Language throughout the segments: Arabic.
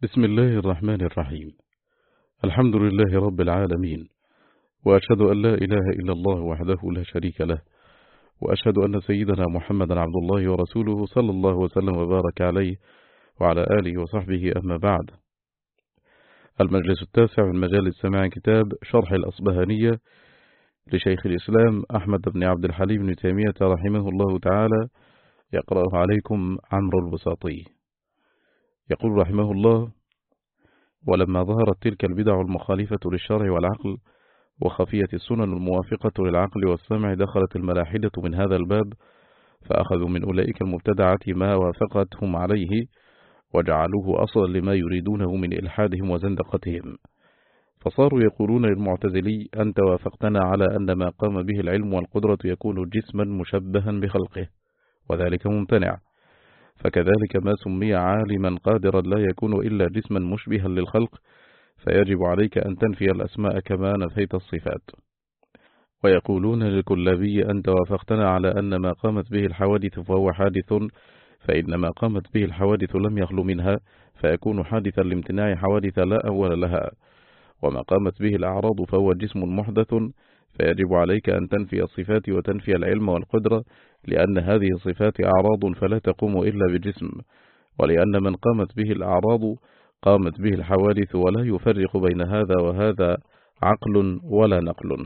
بسم الله الرحمن الرحيم. الحمد لله رب العالمين، وأشهد أن لا إله إلا الله وحده لا شريك له، وأشهد أن سيدنا محمدا عبد الله ورسوله صلى الله وسلم وبارك عليه وعلى آله وصحبه. أما بعد، المجلس التاسع من مجال سماع كتاب شرح الأصبهانية لشيخ الإسلام أحمد بن عبد الحليم بن تيمية رحمه الله تعالى، يقرأه عليكم عمرو البساطي. يقول رحمه الله: ولما ظهرت تلك البدع المخالفة للشرع والعقل وخفيت السنن الموافقة للعقل والسمع، دخلت الملاحدة من هذا الباب، فأخذوا من أولئك المبتدعة ما وافقتهم عليه، وجعلوه أصلا لما يريدونه من إلحادهم وزندقتهم، فصاروا يقولون للمعتزلي: أنت وافقتنا على أن ما قام به العلم والقدرة يكون جسما مشبها بخلقه، وذلك ممتنع، فكذلك ما سمي عالما قادرا لا يكون إلا جسما مشبها للخلق، فيجب عليك أن تنفي الأسماء كما نفيت الصفات. ويقولون للكلابي: أنت وافقتنا على أن ما قامت به الحوادث فهو حادث، فإن ما قامت به الحوادث لم يخل منها، فيكون حادثا لامتناع حوادث لا أول لها. وما قامت به الأعراض فهو جسم محدث، فيجب عليك أن تنفي الصفات وتنفي العلم والقدرة، لأن هذه الصفات أعراض فلا تقوم إلا بجسم، ولأن من قامت به الأعراض قامت به الحوادث، ولا يفرق بين هذا وهذا عقل ولا نقل.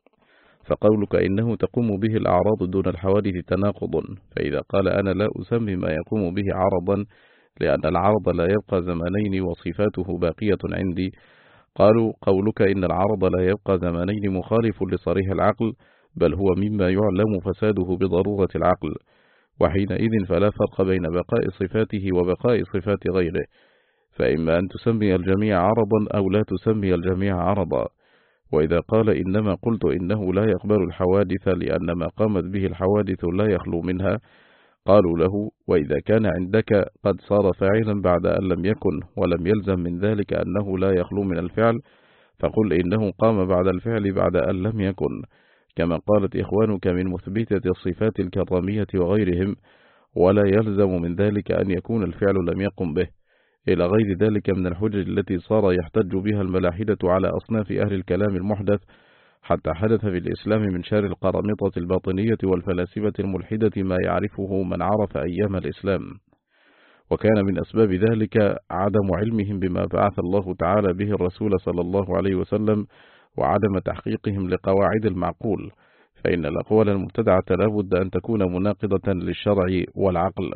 فقولك إنه تقوم به الأعراض دون الحوادث تناقض، فإذا قال أنا لا أسمي ما يقوم به عرضا لأن العرض لا يبقى زمانين وصفاته باقية عندي، قالوا قولك إن العرض لا يبقى زمانين مخالف لصريح العقل، بل هو مما يعلم فساده بضرورة العقل، وحينئذ فلا فرق بين بقاء صفاته وبقاء صفات غيره، فإما أن تسمي الجميع عرضا أو لا تسمي الجميع عرضا. وإذا قال إنما قلت إنه لا يقبل الحوادث لأن ما قامت به الحوادث لا يخلو منها، قالوا له: وإذا كان عندك قد صار فاعلا بعد أن لم يكن، ولم يلزم من ذلك أنه لا يخلو من الفعل، فقل إنه قام بعد الفعل بعد أن لم يكن، كما قالت إخوانك من مثبتة الصفات الكرامية وغيرهم، ولا يلزم من ذلك أن يكون الفعل لم يقم به، إلى غير ذلك من الحجج التي صار يحتج بها الملاحدة على أصناف أهل الكلام المحدث، حتى حدث في الإسلام من شر القرامطة الباطنية والفلاسفة الملحدة ما يعرفه من عرف أيام الإسلام. وكان من أسباب ذلك عدم علمهم بما بعث الله تعالى به الرسول صلى الله عليه وسلم، وعدم تحقيقهم لقواعد المعقول، فإن الأقوال المبتدعة لا بد أن تكون مناقضة للشرع والعقل.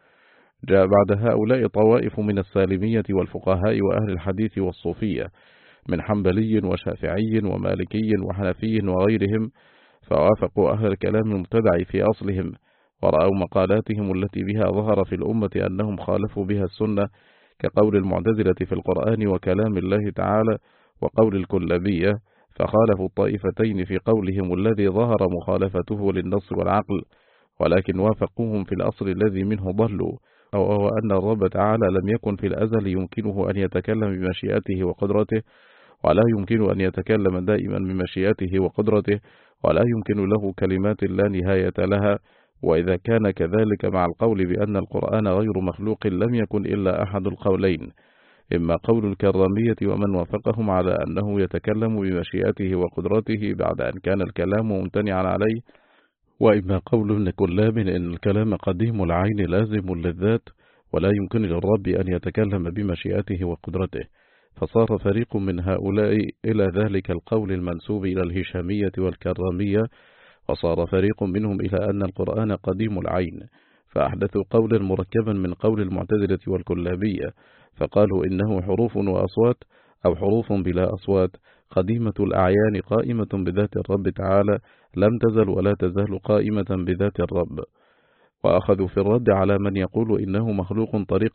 جاء بعد هؤلاء طوائف من السالمية والفقهاء وأهل الحديث والصوفية، من حنبلي وشافعي ومالكي وحنفي وغيرهم، فوافقوا أهل الكلام المبتدع في أصلهم، ورأوا مقالاتهم التي بها ظهر في الأمة أنهم خالفوا بها السنة، كقول المعتزلة في القرآن وكلام الله تعالى، وقول الكلابية، فخالفوا الطائفتين في قولهم الذي ظهر مخالفته للنص والعقل، ولكن وافقوهم في الأصل الذي منه ضلوا، وهو أن الرب تعالى لم يكن في الأزل يمكنه أن يتكلم بمشيئته وقدرته، ولا يمكن أن يتكلم دائما بمشيئته وقدرته، ولا يمكن له كلمات لا نهاية لها. وإذا كان كذلك مع القول بأن القرآن غير مخلوق، لم يكن إلا أحد القولين، إما قول الكرامية ومن وافقهم على أنه يتكلم بمشيئته وقدرته بعد أن كان الكلام ممتنعا عليه، وإما قول ابن كلاب إن الكلام قديم العين لازم للذات، ولا يمكن للرب أن يتكلم بمشيئته وقدرته، فصار فريق من هؤلاء إلى ذلك القول المنسوب إلى الهشامية والكرامية، وصار فريق منهم إلى أن القرآن قديم العين، فأحدثوا قولا مركبا من قول المعتزلة والكلابية، فقالوا إنه حروف وأصوات، أو حروف بلا أصوات، قديمة الأعيان قائمة بذات الرب تعالى، لم تزل ولا تزال قائمة بذات الرب. وأخذوا في الرد على من يقول إنه مخلوق طريق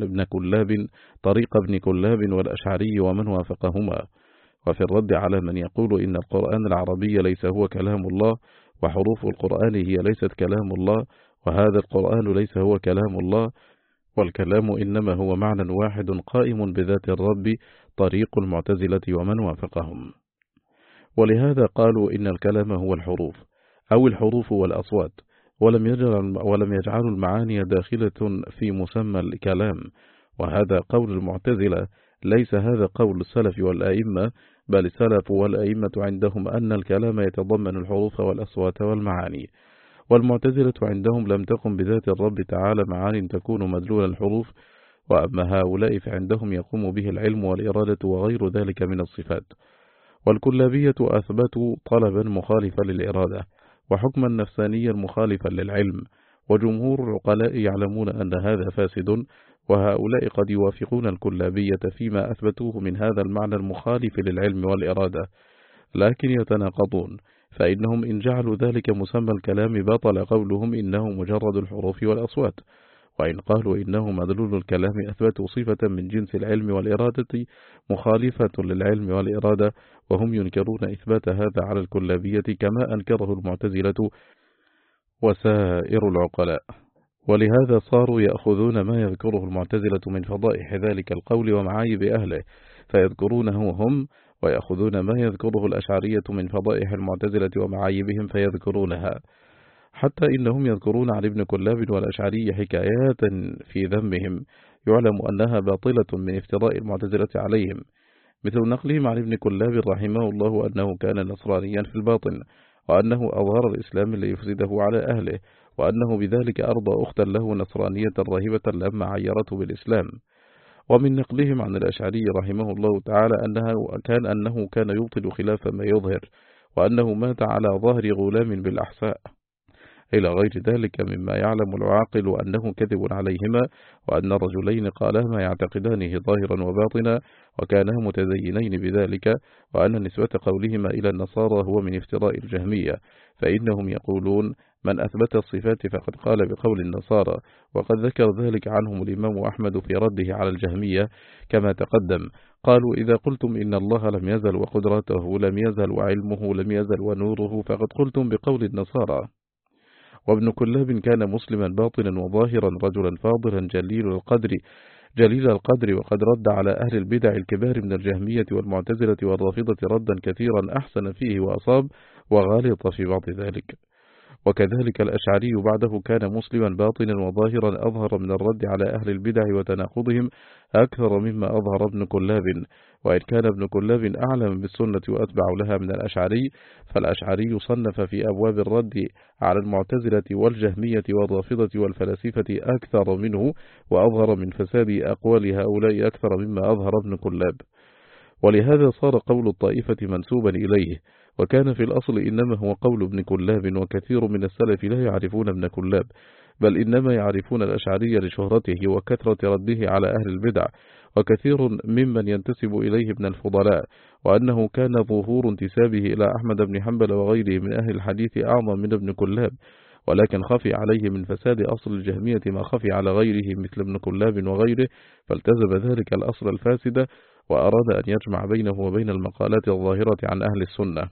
ابن كلاب والأشعري ومن وافقهما، وفي الرد على من يقول إن القرآن العربي ليس هو كلام الله، وحروف القرآن هي ليست كلام الله، وهذا القرآن ليس هو كلام الله، والكلام إنما هو معنى واحد قائم بذات الرب، طريق المعتزلة ومن وافقهم. ولهذا قالوا إن الكلام هو الحروف أو الحروف والأصوات، ولم يجعلوا المعاني داخلة في مسمى الكلام، وهذا قول المعتزلة، ليس هذا قول السلف والأئمة، بل السلف والأئمة عندهم أن الكلام يتضمن الحروف والأصوات والمعاني، والمعتزلة عندهم لم تكن بذات الرب تعالى معان تكون مدلول الحروف، وأما هؤلاء فعندهم يقوم به العلم والإرادة وغير ذلك من الصفات. والكلابية أثبتوا طلبا مخالفا للإرادة وحكما نفسانيا مخالفا للعلم، وجمهور العقلاء يعلمون أن هذا فاسد، وهؤلاء قد يوافقون الكلابية فيما أثبتوه من هذا المعنى المخالف للعلم والإرادة، لكن يتناقضون، فإنهم إن جعلوا ذلك مسمى الكلام بطل قولهم إنه مجرد الحروف والأصوات، وإن قالوا إنه مدلول الكلام أثبتوا صفة من جنس العلم والإرادة مخالفة للعلم والإرادة، وهم ينكرون إثبات هذا على الكلابية كما أنكره المعتزلة وسائر العقلاء. ولهذا صاروا يأخذون ما يذكره المعتزلة من فضائح ذلك القول ومعايب أهله فيذكرونه هم، ويأخذون ما يذكره الأشعرية من فضائح المعتزلة ومعايبهم فيذكرونها، حتى إنهم يذكرون عن ابن كلاب والأشعري حكايات في ذمهم يعلم أنها باطلة من افتراء المعتزلة عليهم، مثل نقلهم عن ابن كلاب رحمه الله أنه كان نصرانيا في الباطن، وأنه أظهر الإسلام ليفسده على أهله، وأنه بذلك أرضى أختا له نصرانية راهبة لما عيرته بالإسلام. ومن نقلهم عن الأشعري رحمه الله تعالى أنه كان يبطل خلاف ما يظهر، وأنه مات على ظهر غلام بالأحساء، إلى غير ذلك مما يعلم العاقل أنه كذب عليهما، وأن الرجلين قالا ما يعتقدانه ظاهرا وباطنا وكانا متزينين بذلك، وأن نسبة قولهما إلى النصارى هو من افتراء الجهمية، فإنهم يقولون من أثبت الصفات فقد قال بقول النصارى، وقد ذكر ذلك عنهم الإمام أحمد في رده على الجهمية كما تقدم. قالوا إذا قلتم إن الله لم يزل وقدرته لم يزل وعلمه لم يزل ونوره فقد قلتم بقول النصارى. وابن كلاب كان مسلما باطنا وظاهرا رجلا فاضلا جليل القدر، وقد رد على أهل البدع الكبار من الجهمية والمعتزلة والرافضة ردا كثيرا أحسن فيه وأصاب وغالط في بعض ذلك. وكذلك الأشعري بعده كان مسلما باطنا وظاهرا أظهر من الرد على أهل البدع وتناقضهم أكثر مما أظهر ابن كلاب، وإن كان ابن كلاب أعلم بالسنة وأتبع لها من الأشعري، فالأشعري صنف في أبواب الرد على المعتزلة والجهمية والرافضة والفلاسفة أكثر منه، وأظهر من فساد أقوال هؤلاء أكثر مما أظهر ابن كلاب، ولهذا صار قول الطائفة منسوبا إليه، وكان في الأصل إنما هو قول ابن كلاب، وكثير من السلف لا يعرفون ابن كلاب، بل إنما يعرفون الأشعري لشهرته وكثرة رده على أهل البدع، وكثير ممن ينتسب إليه ابن الفضلاء، وأنه كان ظهور انتسابه إلى أحمد بن حنبل وغيره من أهل الحديث أعظم من ابن كلاب، ولكن خفي عليه من فساد أصل الجهمية ما خفي على غيره مثل ابن كلاب وغيره، فالتزم ذلك الأصل الفاسد وأراد أن يجمع بينه وبين المقالات الظاهرة عن أهل السنة.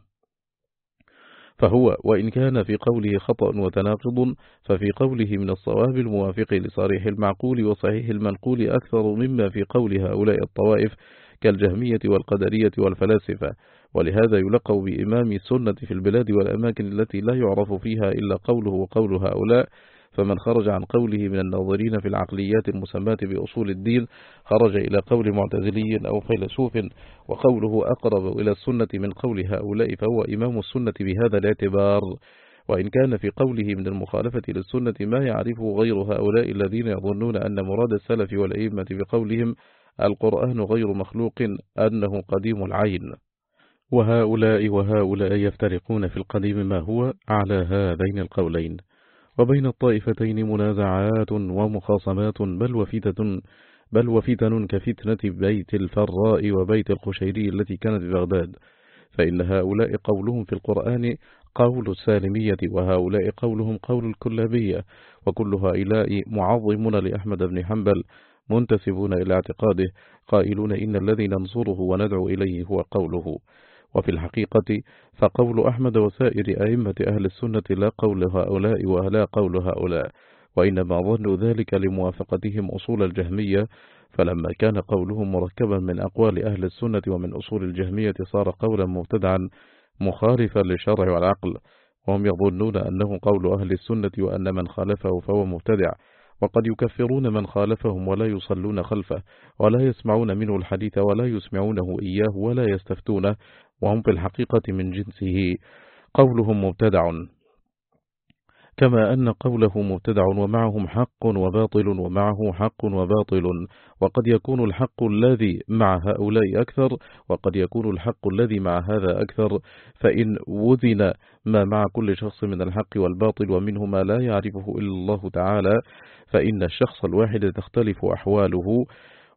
فهو وإن كان في قوله خطأ وتناقض، ففي قوله من الصواب الموافق لصريح المعقول وصحيح المنقول أكثر مما في قول هؤلاء الطوائف كالجهمية والقدرية والفلاسفة، ولهذا يلقب بإمام السنة في البلاد والأماكن التي لا يعرف فيها إلا قوله وقول هؤلاء. فمن خرج عن قوله من الناظرين في العقليات المسماة بأصول الدين خرج إلى قول معتزلي أو فيلسوف، وقوله أقرب إلى السنة من قول هؤلاء فهو إمام السنة بهذا الاعتبار، وإن كان في قوله من المخالفة للسنة ما يعرفه غير هؤلاء الذين يظنون أن مراد السلف والأئمة بقولهم القرآن غير مخلوق أنه قديم العين، وهؤلاء يفترقون في القديم ما هو على هذين القولين. وبين الطائفتين منازعات ومخاصمات بل وفتن كفتنة بيت الفراء وبيت القشيري التي كانت ببغداد، فإن هؤلاء قولهم في القرآن قول السالمية، وهؤلاء قولهم قول الكلابية، وكل هؤلاء معظمون لأحمد بن حنبل منتسبون إلى اعتقاده قائلون إن الذي ننصره وندعو إليه هو قوله. وفي الحقيقة فقول أحمد وسائر أئمة أهل السنة لا قول هؤلاء ولا قول هؤلاء، وإنما ظنوا ذلك لموافقتهم أصول الجهمية، فلما كان قولهم مركبا من أقوال أهل السنة ومن أصول الجهمية صار قولا مبتدعا مخالفا للشرع والعقل، وهم يظنون أنه قول أهل السنة وأن من خالفه فهو مبتدع، وقد يكفرون من خالفهم ولا يصلون خلفه ولا يسمعون منه الحديث ولا يسمعونه إياه ولا يستفتونه، وهم في الحقيقة من جنسه. قولهم مبتدع، كما أن قوله مبتدع ومعهم حق وباطل ومعه حق وباطل، وقد يكون الحق الذي مع هؤلاء أكثر وقد يكون الحق الذي مع هذا أكثر، فإن وزن ما مع كل شخص من الحق والباطل ومنه ما لا يعرفه إلا الله تعالى، فإن الشخص الواحد تختلف أحواله،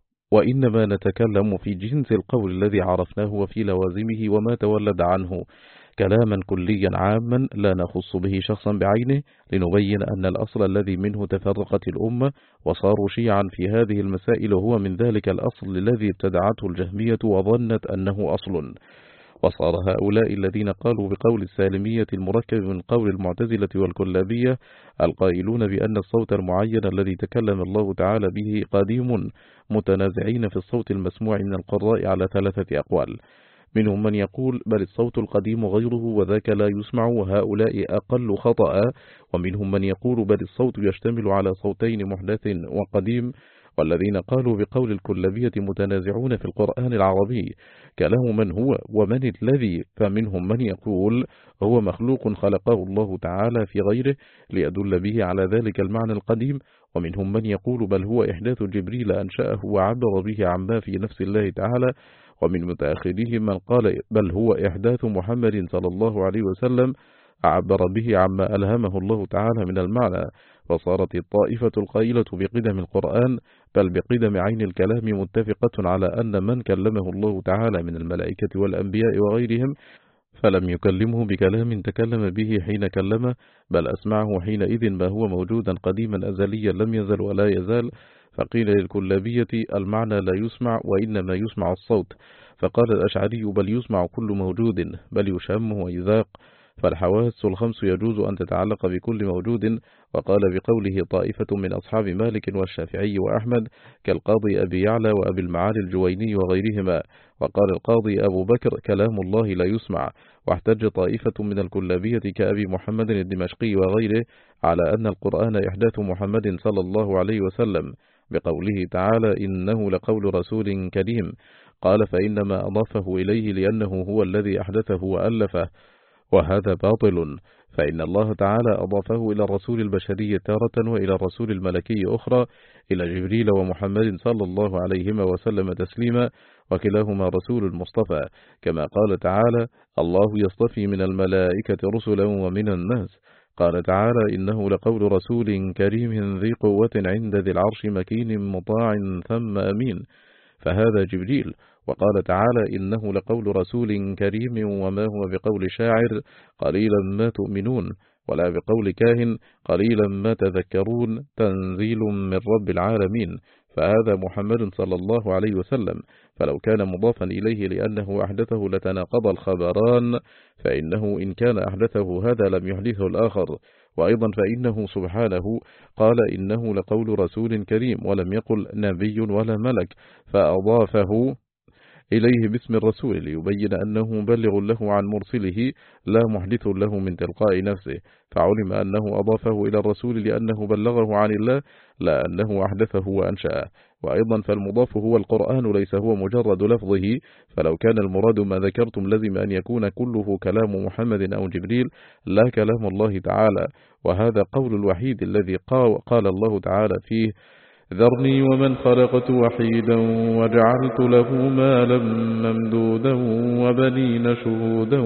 وإنما نتكلم في جنس القول الذي عرفناه وفي لوازمه وما تولد عنه كلاما كليا عاما لا نخص به شخصا بعينه، لنبين أن الأصل الذي منه تفرقت الأمة وصاروا شيعا في هذه المسائل هو من ذلك الأصل الذي ابتدعته الجهمية وظنت أنه أصل. وصار هؤلاء الذين قالوا بقول السالمية المركب من قول المعتزلة والكلابية القائلون بأن الصوت المعين الذي تكلم الله تعالى به قديم، متنازعين في الصوت المسموع من القراء على 3 أقوال. منهم من يقول بل الصوت القديم غيره وذاك لا يسمع وهؤلاء أقل خطأ، ومنهم من يقول بل الصوت يشتمل على صوتين محدث وقديم. والذين قالوا بقول الكلابية متنازعون في القرآن العربي كلام من هو ومن الذي، فمنهم من يقول هو مخلوق خلقه الله تعالى في غيره ليدل به على ذلك المعنى القديم، ومنهم من يقول بل هو إحداث جبريل أنشأه وعبر به عما في نفس الله تعالى، ومن متأخرهم من قال بل هو إحداث محمد صلى الله عليه وسلم عبر به عما ألهمه الله تعالى من المعنى. وصارت الطائفة القائلة بقدم القرآن بل بقدم عين الكلام متفقة على أن من كلمه الله تعالى من الملائكة والأنبياء وغيرهم فلم يكلمه بكلام تكلم به حين كلمه، بل أسمعه حينئذ ما هو موجودا قديما أزليا لم يزل ولا يزال. فقيل للكلابية المعنى لا يسمع وإنما يسمع الصوت، فقال الأشعري بل يسمع كل موجود بل يشم ويذاق، فالحواس الخمس يجوز أن تتعلق بكل موجود. وقال بقوله طائفة من أصحاب مالك والشافعي وأحمد كالقاضي أبي يعلى وأبي المعالي الجويني وغيرهما. وقال القاضي أبو بكر كلام الله لا يسمع. واحتج طائفة من الكلابية كأبي محمد الدمشقي وغيره على أن القرآن إحداث محمد صلى الله عليه وسلم بقوله تعالى إنه لقول رسول كريم، قال فإنما أضافه إليه لأنه هو الذي أحدثه وألفه، وهذا باطل، فإن الله تعالى أضافه إلى الرسول البشري تارة وإلى الرسول الملكي أخرى، إلى جبريل ومحمد صلى الله عليهما وسلم تسليما، وكلاهما رسول المصطفى، كما قال تعالى الله يصطفي من الملائكة رسلا ومن الناس. قال تعالى إنه لقول رسول كريم ذي قوة عند ذي العرش مكين مطاع ثم أمين، فهذا جبريل. وقال تعالى إنه لقول رسول كريم وما هو بقول شاعر قليلا ما تؤمنون، ولا بقول كاهن قليلا ما تذكرون، تنزيل من رب العالمين، فهذا محمد صلى الله عليه وسلم. فلو كان مضافا إليه لأنه أحدثه لتناقض الخبران، فإنه إن كان أحدثه هذا لم يحدثه الآخر. وأيضا فإنه سبحانه قال إنه لقول رسول كريم ولم يقل نبي ولا ملك، فأضافه إليه باسم الرسول ليبين أنه مبلغ له عن مرسله لا محدث له من تلقاء نفسه، فعلم أنه أضافه إلى الرسول لأنه بلغه عن الله لا أنه أحدثه وأنشأه. وأيضا فالمضاف هو القرآن ليس هو مجرد لفظه، فلو كان المراد ما ذكرتم لزم أن يكون كله كلام محمد أو جبريل لا كلام الله تعالى، وهذا قول الوحيد الذي قال الله تعالى فيه ذرني ومن خلقت وحيدا وجعلت له مالا ممدودا وبنين شهودا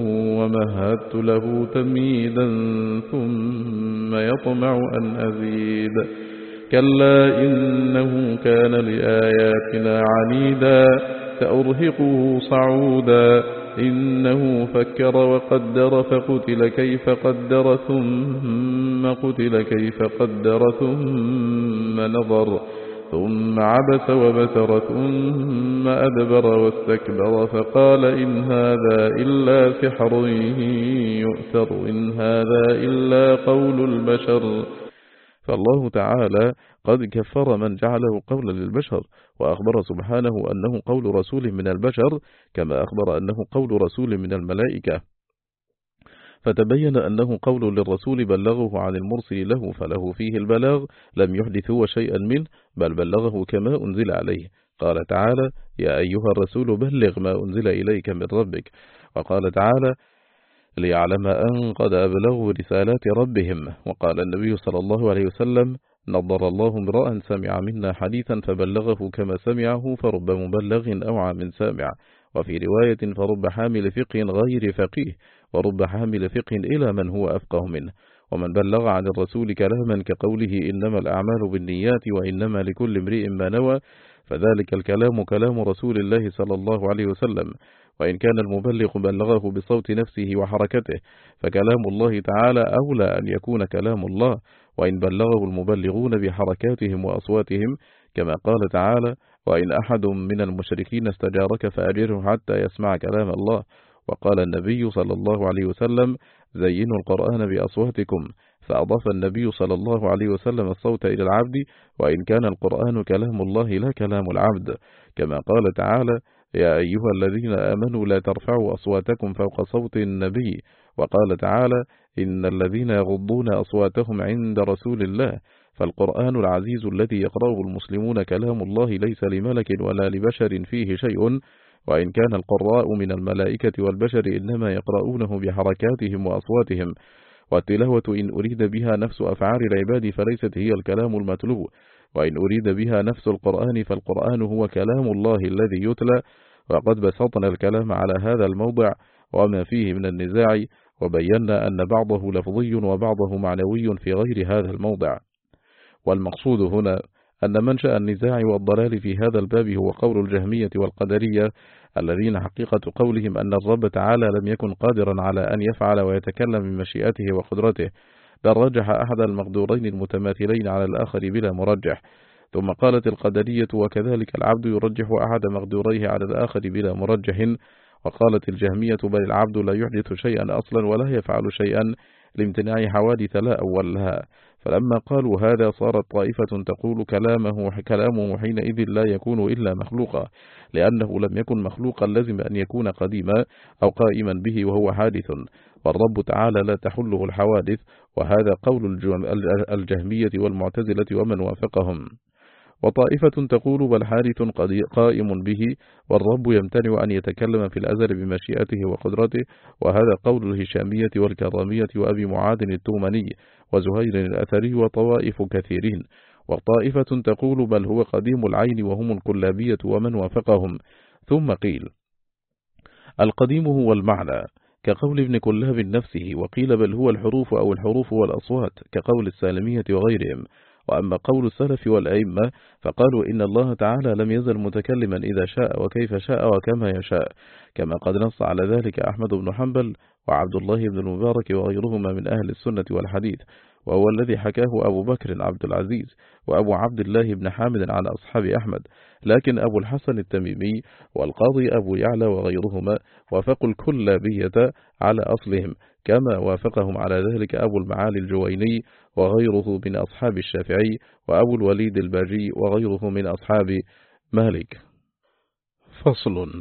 ومهدت له تمهيدا ثم يطمع أن أزيد كلا إنه كان لآياتنا عنيدا سأرهقه صعودا إنه فكر وقدر فقتل كيف قدر ثم قتل كيف قدر ثم نظر ثم عبس وبسر ثم أدبر واستكبر فقال إن هذا إلا سحر يؤثر إن هذا إلا قول البشر. فالله تعالى قد كفر من جعله قولا للبشر، وأخبر سبحانه أنه قول رسول من البشر كما أخبر أنه قول رسول من الملائكة. فتبين أنه قول للرسول بلغه عن المرسل له فله فيه البلاغ، لم يحدث هو شيئا منه بل بلغه كما أنزل عليه. قال تعالى: يا أيها الرسول بلغ ما أنزل إليك من ربك. وقال تعالى: ليعلم أن قد أبلغوا رسالات ربهم. وقال النبي صلى الله عليه وسلم: نضر الله امرأ سمع منا حديثا فبلغه كما سمعه فرب مبلغ أوعى من سامع. وفي رواية: فرب حامل فقه غير فقيه، ورب حامل فقه إلى من هو أفقه منه. ومن بلغ عن الرسول كلاما كقوله إنما الأعمال بالنيات وإنما لكل امرئ ما نوى، فذلك الكلام كلام رسول الله صلى الله عليه وسلم. وإن كان المبلغ بلغه بصوت نفسه وحركته، فكلام الله تعالى أولى أن يكون كلام الله، وإن بلغه المبلغون بحركاتهم وأصواتهم، كما قال تعالى: وإن أحد من المشركين استجارك فأجره حتى يسمع كلام الله. وقال النبي صلى الله عليه وسلم: زينوا القرآن بأصواتكم. فأضاف النبي صلى الله عليه وسلم الصوت إلى العبد، وإن كان القرآن كلام الله لا كلام العبد، كما قال تعالى: يا أيها الذين آمنوا لا ترفعوا أصواتكم فوق صوت النبي. وقال تعالى: إن الذين يغضون أصواتهم عند رسول الله. فالقرآن العزيز الذي يقرأه المسلمون كلام الله ليس لملك ولا لبشر فيه شيء، وإن كان القراء من الملائكة والبشر إنما يقرؤونه بحركاتهم وأصواتهم. والتلاوة إن أريد بها نفس أفعال العباد فليست هي الكلام المتلو، وإن أريد بها نفس القرآن فالقرآن هو كلام الله الذي يتلى. وقد بسطنا الكلام على هذا الموضع وما فيه من النزاع، وبينا أن بعضه لفظي وبعضه معنوي في غير هذا الموضع. والمقصود هنا أن منشأ النزاع والضلال في هذا الباب هو قول الجهمية والقدرية، الذين حقيقة قولهم أن الرب تعالى لم يكن قادرا على أن يفعل ويتكلم بمشيئته وقدرته، بل رجح أحد المقدورين المتماثلين على الآخر بلا مرجح. ثم قالت القدرية: وكذلك العبد يرجح أحد مقدوريه على الآخر بلا مرجح. وقالت الجهمية: بل العبد لا يحدث شيئا أصلا ولا يفعل شيئا لامتناع حوادث لا أول لها. فلما قالوا هذا صارت طائفة تقول كلامه حينئذ لا يكون إلا مخلوقا، لأنه لم يكن مخلوقا لازم أن يكون قديما أو قائما به وهو حادث، والرب تعالى لا تحله الحوادث. وهذا قول الجهمية والمعتزلة ومن وافقهم. وطائفة تقول بل حادث قائم به، والرب يمتنع أن يتكلم في الأزل بمشيئته وقدرته، وهذا قول الهشامية والكرامية وأبي معاذ التومني وزهير الأثري وطوائف كثيرين. وطائفة تقول بل هو قديم العين وهم الكلابية ومن وافقهم. ثم قيل: القديم هو المعنى كقول ابن كلاب نفسه، وقيل بل هو الحروف أو الحروف والأصوات كقول السالمية وغيرهم. وأما قول السلف والأئمة فقالوا إن الله تعالى لم يزل متكلما إذا شاء وكيف شاء وكما يشاء، كما قد نص على ذلك أحمد بن حنبل وعبد الله بن المبارك وغيرهما من أهل السنة والحديث، وهو الذي حكاه أبو بكر عبد العزيز وأبو عبد الله بن حامد عن أصحاب أحمد. لكن أبو الحسن التميمي والقاضي أبو يعلى وغيرهما وافقوا الكلابية على أصلهم، كما وافقهم على ذلك أبو المعالي الجويني وغيره من أصحاب الشافعي، وأبو الوليد الباجي وغيره من أصحاب مالك. فصل.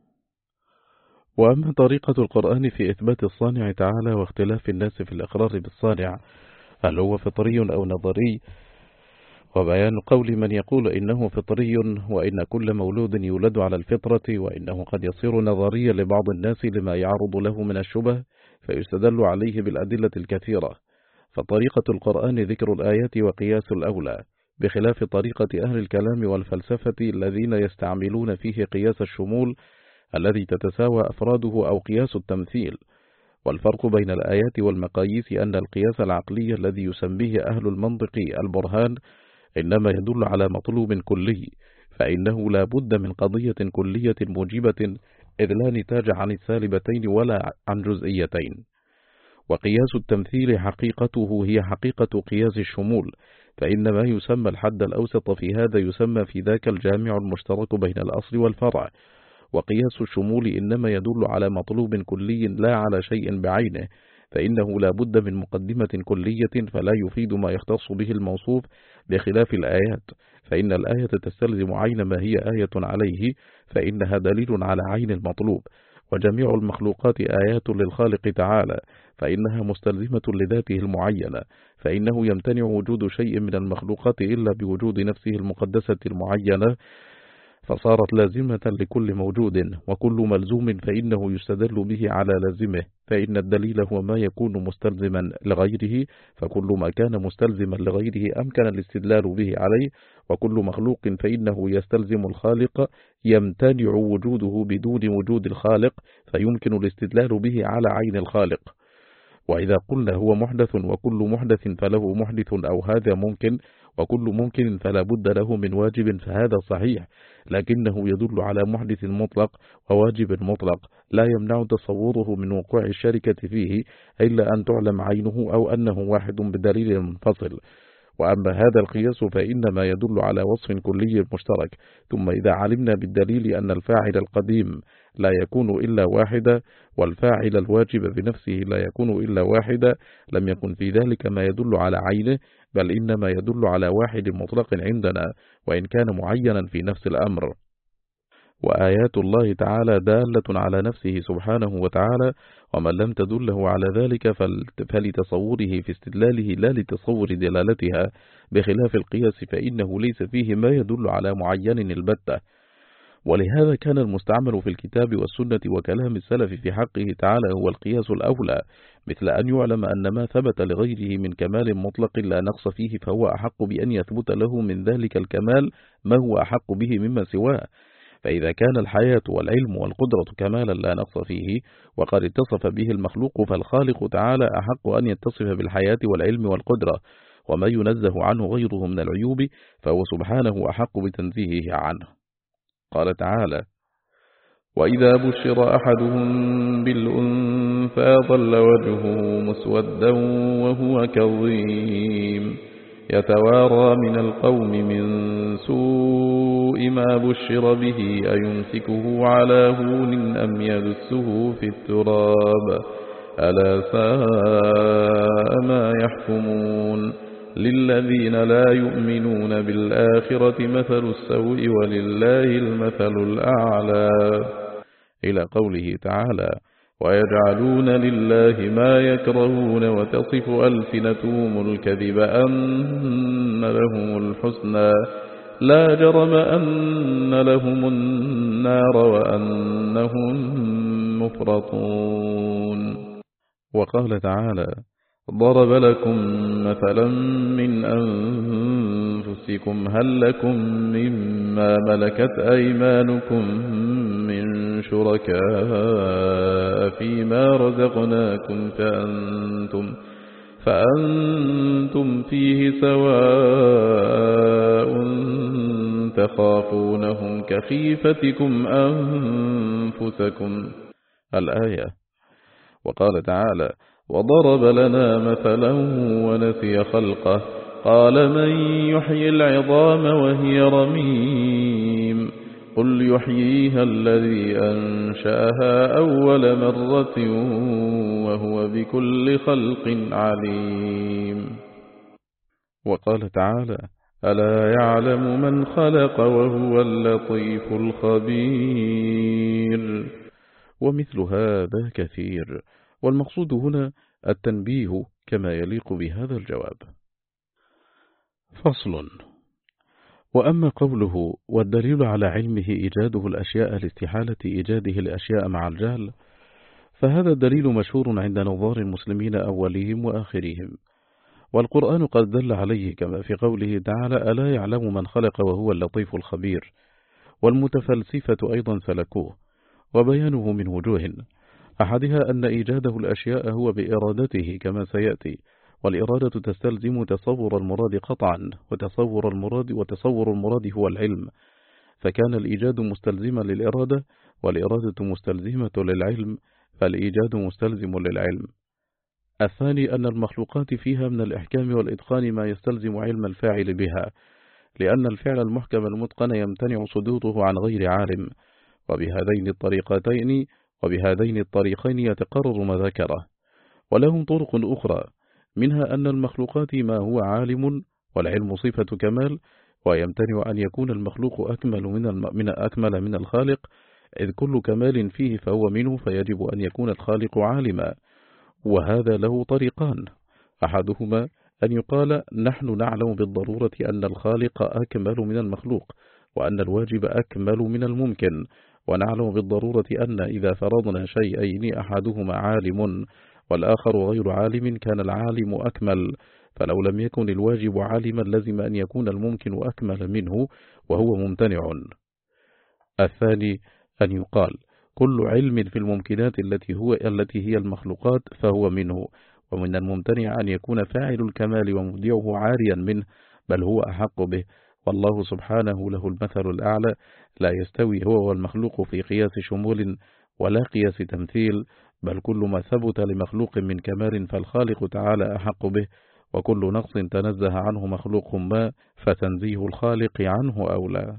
وأما طريقة القرآن في إثبات الصانع تعالى واختلاف الناس في الإقرار بالصانع، هل هو فطري أو نظري؟ وبيان قول من يقول إنه فطري وإن كل مولود يولد على الفطرة، وإنه قد يصير نظريا لبعض الناس لما يعرض له من الشبه فيستدل عليه بالأدلة الكثيرة. فطريقة القرآن ذكر الآيات وقياس الأولى، بخلاف طريقة أهل الكلام والفلسفة الذين يستعملون فيه قياس الشمول الذي تتساوى أفراده أو قياس التمثيل. والفرق بين الآيات والمقاييس أن القياس العقلي الذي يسميه أهل المنطق البرهان إنما يدل على مطلوب كلي، فإنه لا بد من قضية كلية موجبة، إذ لا نتاج عن السالبتين ولا عن جزئيتين. وقياس التمثيل حقيقته هي حقيقة قياس الشمول، فإن ما يسمى الحد الأوسط في هذا يسمى في ذاك الجامع المشترك بين الأصل والفرع. وقياس الشمول إنما يدل على مطلوب كلي لا على شيء بعينه، فإنه لا بد من مقدمة كلية فلا يفيد ما يختص به الموصوف، بخلاف الآيات، فإن الآية تستلزم عين ما هي آية عليه، فإنها دليل على عين المطلوب. وجميع المخلوقات آيات للخالق تعالى، فإنها مستلزمة لذاته المعينة، فإنه يمتنع وجود شيء من المخلوقات إلا بوجود نفسه المقدسة المعينة، فصارت لازمة لكل موجود، وكل ملزوم فإنه يستدل به على لازمه، فإن الدليل هو ما يكون مستلزما لغيره، فكل ما كان مستلزما لغيره أمكن الاستدلال به عليه، وكل مخلوق فإنه يستلزم الخالق يمتنع وجوده بدون وجود الخالق، فيمكن الاستدلال به على عين الخالق. وإذا قلنا هو محدث وكل محدث فله محدث أو هذا ممكن، وكل ممكن فلا بد له من واجب، فهذا صحيح، لكنه يدل على محدث مطلق وواجب مطلق لا يمنع تصوره من وقوع الشركة فيه إلا أن تعلم عينه أو أنه واحد بدليل منفصل. وأما هذا القياس فإنما يدل على وصف كلي مشترك، ثم إذا علمنا بالدليل أن الفاعل القديم لا يكون إلا واحدا والفاعل الواجب بنفسه لا يكون إلا واحدا، لم يكن في ذلك ما يدل على عينه، بل إنما يدل على واحد مطلق عندنا وإن كان معينا في نفس الأمر. وآيات الله تعالى دالة على نفسه سبحانه وتعالى، ومن لم تدله على ذلك فلتصوره في استدلاله لا لتصور دلالتها، بخلاف القياس فإنه ليس فيه ما يدل على معين البتة. ولهذا كان المستعمل في الكتاب والسنة وكلام السلف في حقه تعالى هو القياس الأولى، مثل أن يعلم أن ما ثبت لغيره من كمال مطلق لا نقص فيه فهو أحق بأن يثبت له من ذلك الكمال ما هو أحق به مما سواه. فإذا كان الحياة والعلم والقدرة كمالا لا نقص فيه وقد اتصف به المخلوق، فالخالق تعالى أحق أن يتصف بالحياة والعلم والقدرة، وما ينزه عنه غيره من العيوب فهو سبحانه أحق بتنزيهه عنه. قال تعالى: وإذا بشر أحدهم بالأنثى ظل وجهه مسودا وهو كظيم يتوارى من القوم من سوء ما بشر به أيمسكه على هون أم يدسه في التراب ألا ساء ما يحكمون للذين لا يؤمنون بالآخرة مثل السوء ولله المثل الأعلى، إلى قوله تعالى: ويجعلون لله ما يكرهون وتصف ألسنتهم الكذب أن لهم الحسنى لا جرم أن لهم النار وأنهم مفرطون. وقال تعالى: ضرب لكم مثلا من أنفسكم هل لكم مما ملكت أيمانكم من شركاء فيما رزقناكم فأنتم فيه سواء تخافونهم كخيفتكم أنفسكم، الآية. وقال تعالى: وضرب لنا مثلا ونسي خلقه قال من يحيي العظام وهي رميم قل يحييها الذي أنشأها أول مرة وهو بكل خلق عليم. وقال تعالى: ألا يعلم من خلق وهو اللطيف الخبير. ومثل هذا كثير، والمقصود هنا التنبيه كما يليق بهذا الجواب. فصل. وأما قوله والدليل على علمه إيجاده الأشياء لاستحالة إيجاده الأشياء مع الجهل، فهذا الدليل مشهور عند نظار المسلمين أولهم وآخرهم، والقرآن قد دل عليه كما في قوله تعالى: ألا يعلم من خلق وهو اللطيف الخبير. والمتفلسفة أيضا سلكوه، وبيانه من وجوه، أحدها أن إيجاده الأشياء هو بإرادته كما سيأتي، والإرادة تستلزم تصور المراد قطعا، وتصور المراد هو العلم، فكان الإيجاد مستلزما للإرادة، والإرادة مستلزمة للعلم، فالإيجاد مستلزم للعلم. الثاني أن المخلوقات فيها من الإحكام والإتقان ما يستلزم علم الفاعل بها، لأن الفعل المحكم المتقن يمتنع صدوره عن غير عالم، وبهذين الطريقين يتقرر ما ذكره. ولهم طرق أخرى، منها أن المخلوقات ما هو عالم والعلم صفة كمال، ويمتنع أن يكون المخلوق أكمل من الخالق، إذ كل كمال فيه فهو منه، فيجب أن يكون الخالق عالما. وهذا له طريقان: أحدهما أن يقال نحن نعلم بالضرورة أن الخالق أكمل من المخلوق، وأن الواجب أكمل من الممكن، ونعلم بالضرورة أن إذا فرضنا شيئين أحدهما عالم والآخر غير عالم كان العالم أكمل، فلو لم يكن الواجب عالما لزم أن يكون الممكن أكمل منه وهو ممتنع. الثاني أن يقال كل علم في الممكنات التي هي المخلوقات فهو منه، ومن الممتنع أن يكون فاعل الكمال ومبدعه عاريا منه، بل هو أحق به، والله سبحانه له المثل الأعلى، لا يستوي هو والمخلوق في قياس شمول ولا قياس تمثيل، بل كل ما ثبت لمخلوق من كمال فالخالق تعالى أحق به، وكل نقص تنزه عنه مخلوق ما فتنزيه الخالق عنه أولى.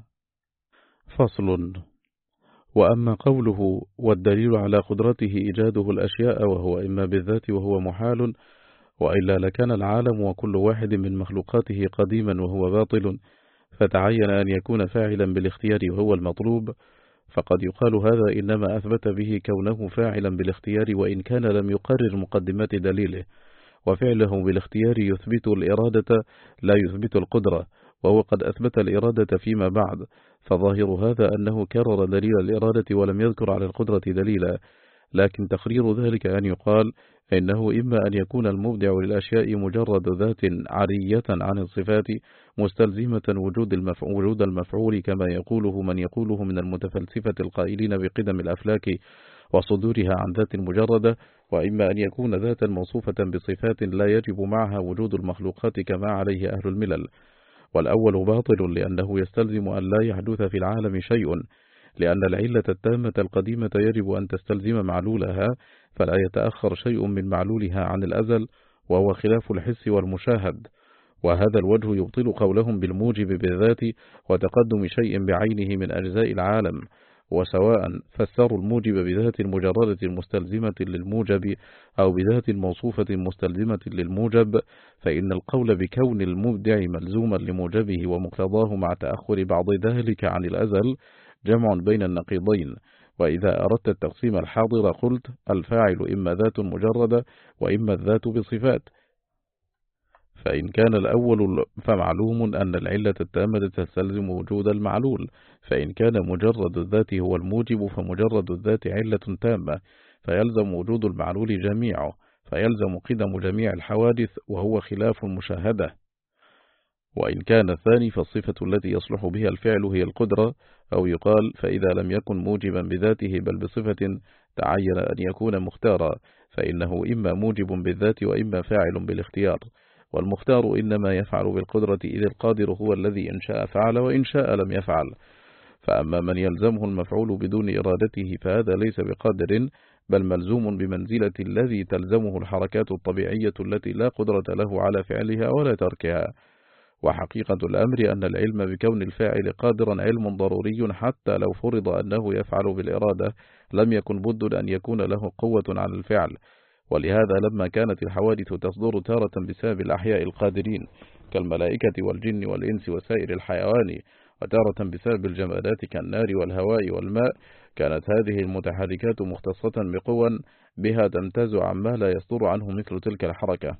فصل. وأما قوله والدليل على قدرته إيجاده الأشياء وهو إما بالذات وهو محال، وإلا لكان العالم وكل واحد من مخلوقاته قديما وهو باطل، فتعين أن يكون فاعلا بالاختيار وهو المطلوب، فقد يقال هذا إنما أثبت به كونه فاعلا بالاختيار وإن كان لم يقرر مقدمات دليله، وفعله بالاختيار يثبت الإرادة لا يثبت القدرة، وهو قد أثبت الإرادة فيما بعد، فظاهر هذا أنه كرر دليل الإرادة ولم يذكر على القدرة دليلا، لكن تقرير ذلك أن يقال إنه إما أن يكون المبدع للأشياء مجرد ذات عرية عن الصفات مستلزمة وجود المفعول كما يقوله من يقوله من المتفلسفة القائلين بقدم الأفلاك وصدورها عن ذات مجردة، وإما أن يكون ذاتا موصوفة بصفات لا يجب معها وجود المخلوقات كما عليه أهل الملل. والأول باطل لأنه يستلزم أن لا يحدث في العالم شيء، لأن العلة التامة القديمة يجب أن تستلزم معلولها، فلا يتأخر شيء من معلولها عن الأزل، وهو خلاف الحس والمشاهد، وهذا الوجه يبطل قولهم بالموجب بالذات وتقدم شيء بعينه من أجزاء العالم، وسواء فسروا الموجب بذات مجردة مستلزمة للموجب أو بذات موصوفة مستلزمة للموجب، فإن القول بكون المبدع ملزوما لموجبه ومقتضاه مع تأخر بعض ذلك عن الأزل جمع بين النقيضين. وإذا أردت التقسيم الحاضر قلت الفاعل إما ذات مجردة وإما الذات بصفات، فإن كان الأول فمعلوم أن العلة التامة تستلزم وجود المعلول، فإن كان مجرد الذات هو الموجب فمجرد الذات علة تامة، فيلزم وجود المعلول جميعه، فيلزم قدم جميع الحوادث وهو خلاف المشاهدة. وإن كان الثاني فالصفة التي يصلح بها الفعل هي القدرة، أو يقال فإذا لم يكن موجبا بذاته بل بصفة تعين أن يكون مختارا، فإنه إما موجب بالذات وإما فاعل بالاختيار، والمختار إنما يفعل بالقدرة إذ القادر هو الذي إن شاء فعل وإن شاء لم يفعل. فأما من يلزمه المفعول بدون إرادته فهذا ليس بقادر، بل ملزوم بمنزلة الذي تلزمه الحركات الطبيعية التي لا قدرة له على فعلها ولا تركها. وحقيقة الأمر أن العلم بكون الفاعل قادرا علم ضروري، حتى لو فرض أنه يفعل بالإرادة لم يكن بد أن يكون له قوة على الفعل. ولهذا لما كانت الحوادث تصدر تارة بسبب الأحياء القادرين كالملائكة والجن والإنس وسائر الحيوان، وتارة بسبب الجمادات كالنار والهواء والماء، كانت هذه المتحركات مختصة بقوى بها تمتاز عما لا يصدر عنه مثل تلك الحركة،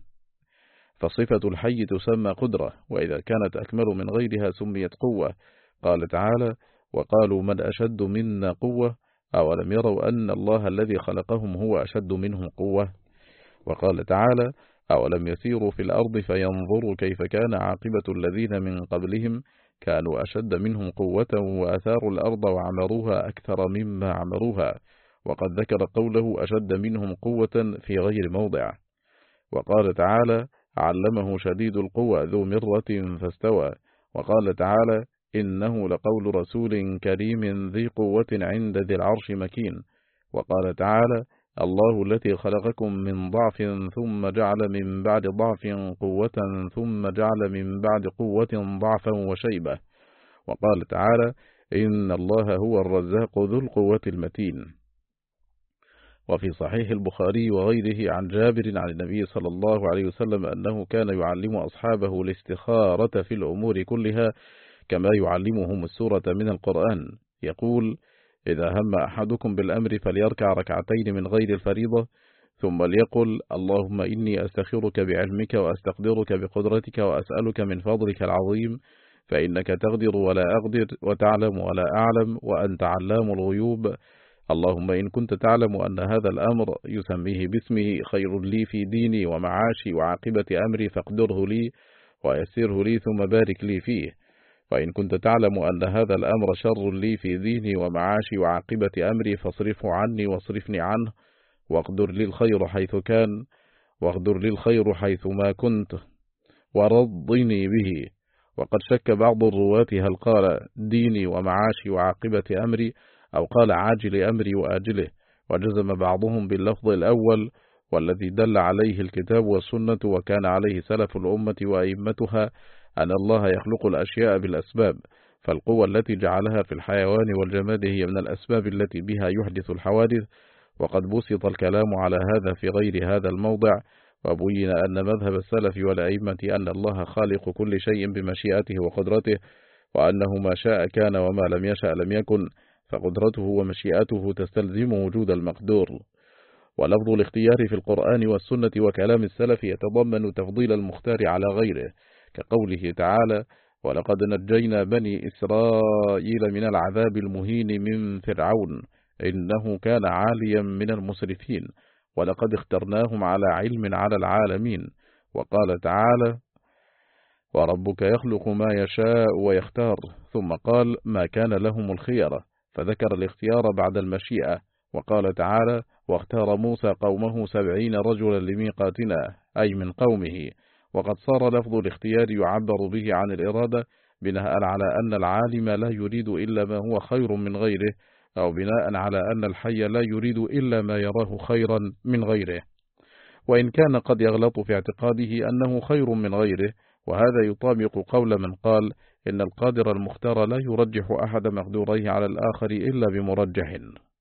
فصفة الحي تسمى قدرة، وإذا كانت أكمل من غيرها سميت قوة. قال تعالى وقالوا من أشد منا قوة أولم يروا أن الله الذي خلقهم هو أشد منهم قوة. وقال تعالى أولم يسيروا في الأرض فينظروا كيف كان عاقبة الذين من قبلهم كانوا أشد منهم قوة وأثاروا الأرض وعمروها أكثر مما عمروها. وقد ذكر قوله أشد منهم قوة في غير موضع. وقال تعالى علمه شديد القوى ذو مرة فاستوى. وقال تعالى إنه لقول رسول كريم ذي قوة عند ذي العرش مكين. وقال تعالى الله الذي خلقكم من ضعف ثم جعل من بعد ضعف قوة ثم جعل من بعد قوة ضعفا وشيبة. وقال تعالى إن الله هو الرزاق ذو القوة المتين. وفي صحيح البخاري وغيره عن جابر عن النبي صلى الله عليه وسلم أنه كان يعلم أصحابه الاستخارة في الأمور كلها كما يعلمهم السورة من القرآن، يقول إذا هم أحدكم بالأمر فليركع ركعتين من غير الفريضة، ثم ليقل اللهم إني أستخيرك بعلمك وأستقدرك بقدرتك وأسألك من فضلك العظيم، فإنك تقدر ولا أقدر وتعلم ولا أعلم وأنت علام الغيوب. اللهم إن كنت تعلم أن هذا الأمر يسميه باسمه خير لي في ديني ومعاشي وعاقبة أمري فاقدره لي ويسره لي ثم بارك لي فيه، وإن كنت تعلم أن هذا الأمر شر لي في ديني ومعاشي وعاقبة أمري فاصرفه عني واصرفني عنه، واقدر لي الخير حيث كان، واقدر لي الخير حيث ما كنت، ورضني به. وقد شك بعض الرواة هل قال ديني ومعاشي وعاقبة أمري أو قال عاجل أمري وآجله، وجزم بعضهم باللفظ الأول والذي دل عليه الكتاب والسنة وكان عليه سلف الأمة وأئمتها، أن الله يخلق الأشياء بالأسباب، فالقوة التي جعلها في الحيوان والجماد هي من الأسباب التي بها يحدث الحوادث. وقد بسط الكلام على هذا في غير هذا الموضع، وبين أن مذهب السلف والأئمة أن الله خالق كل شيء بمشيئته وقدرته، وأنه ما شاء كان وما لم يشأ لم يكن، فقدرته ومشيئته تستلزم وجود المقدور. ولفظ الاختيار في القرآن والسنة وكلام السلف يتضمن تفضيل المختار على غيره، كقوله تعالى ولقد نجينا بني إسرائيل من العذاب المهين من فرعون إنه كان عاليا من المسرفين ولقد اخترناهم على علم على العالمين. وقال تعالى وربك يخلق ما يشاء ويختار، ثم قال ما كان لهم الخيرة، فذكر الاختيار بعد المشيئة. وقال تعالى واختار موسى قومه 70 رجلا لميقاتنا، أي من قومه. وقد صار لفظ الاختيار يعبر به عن الإرادة بناء على أن العالم لا يريد إلا ما هو خير من غيره، أو بناء على أن الحي لا يريد إلا ما يراه خيرا من غيره، وإن كان قد يغلط في اعتقاده أنه خير من غيره، وهذا يطابق قول من قال إن القادر المختار لا يرجح أحد مقدوريه على الآخر إلا بمرجح.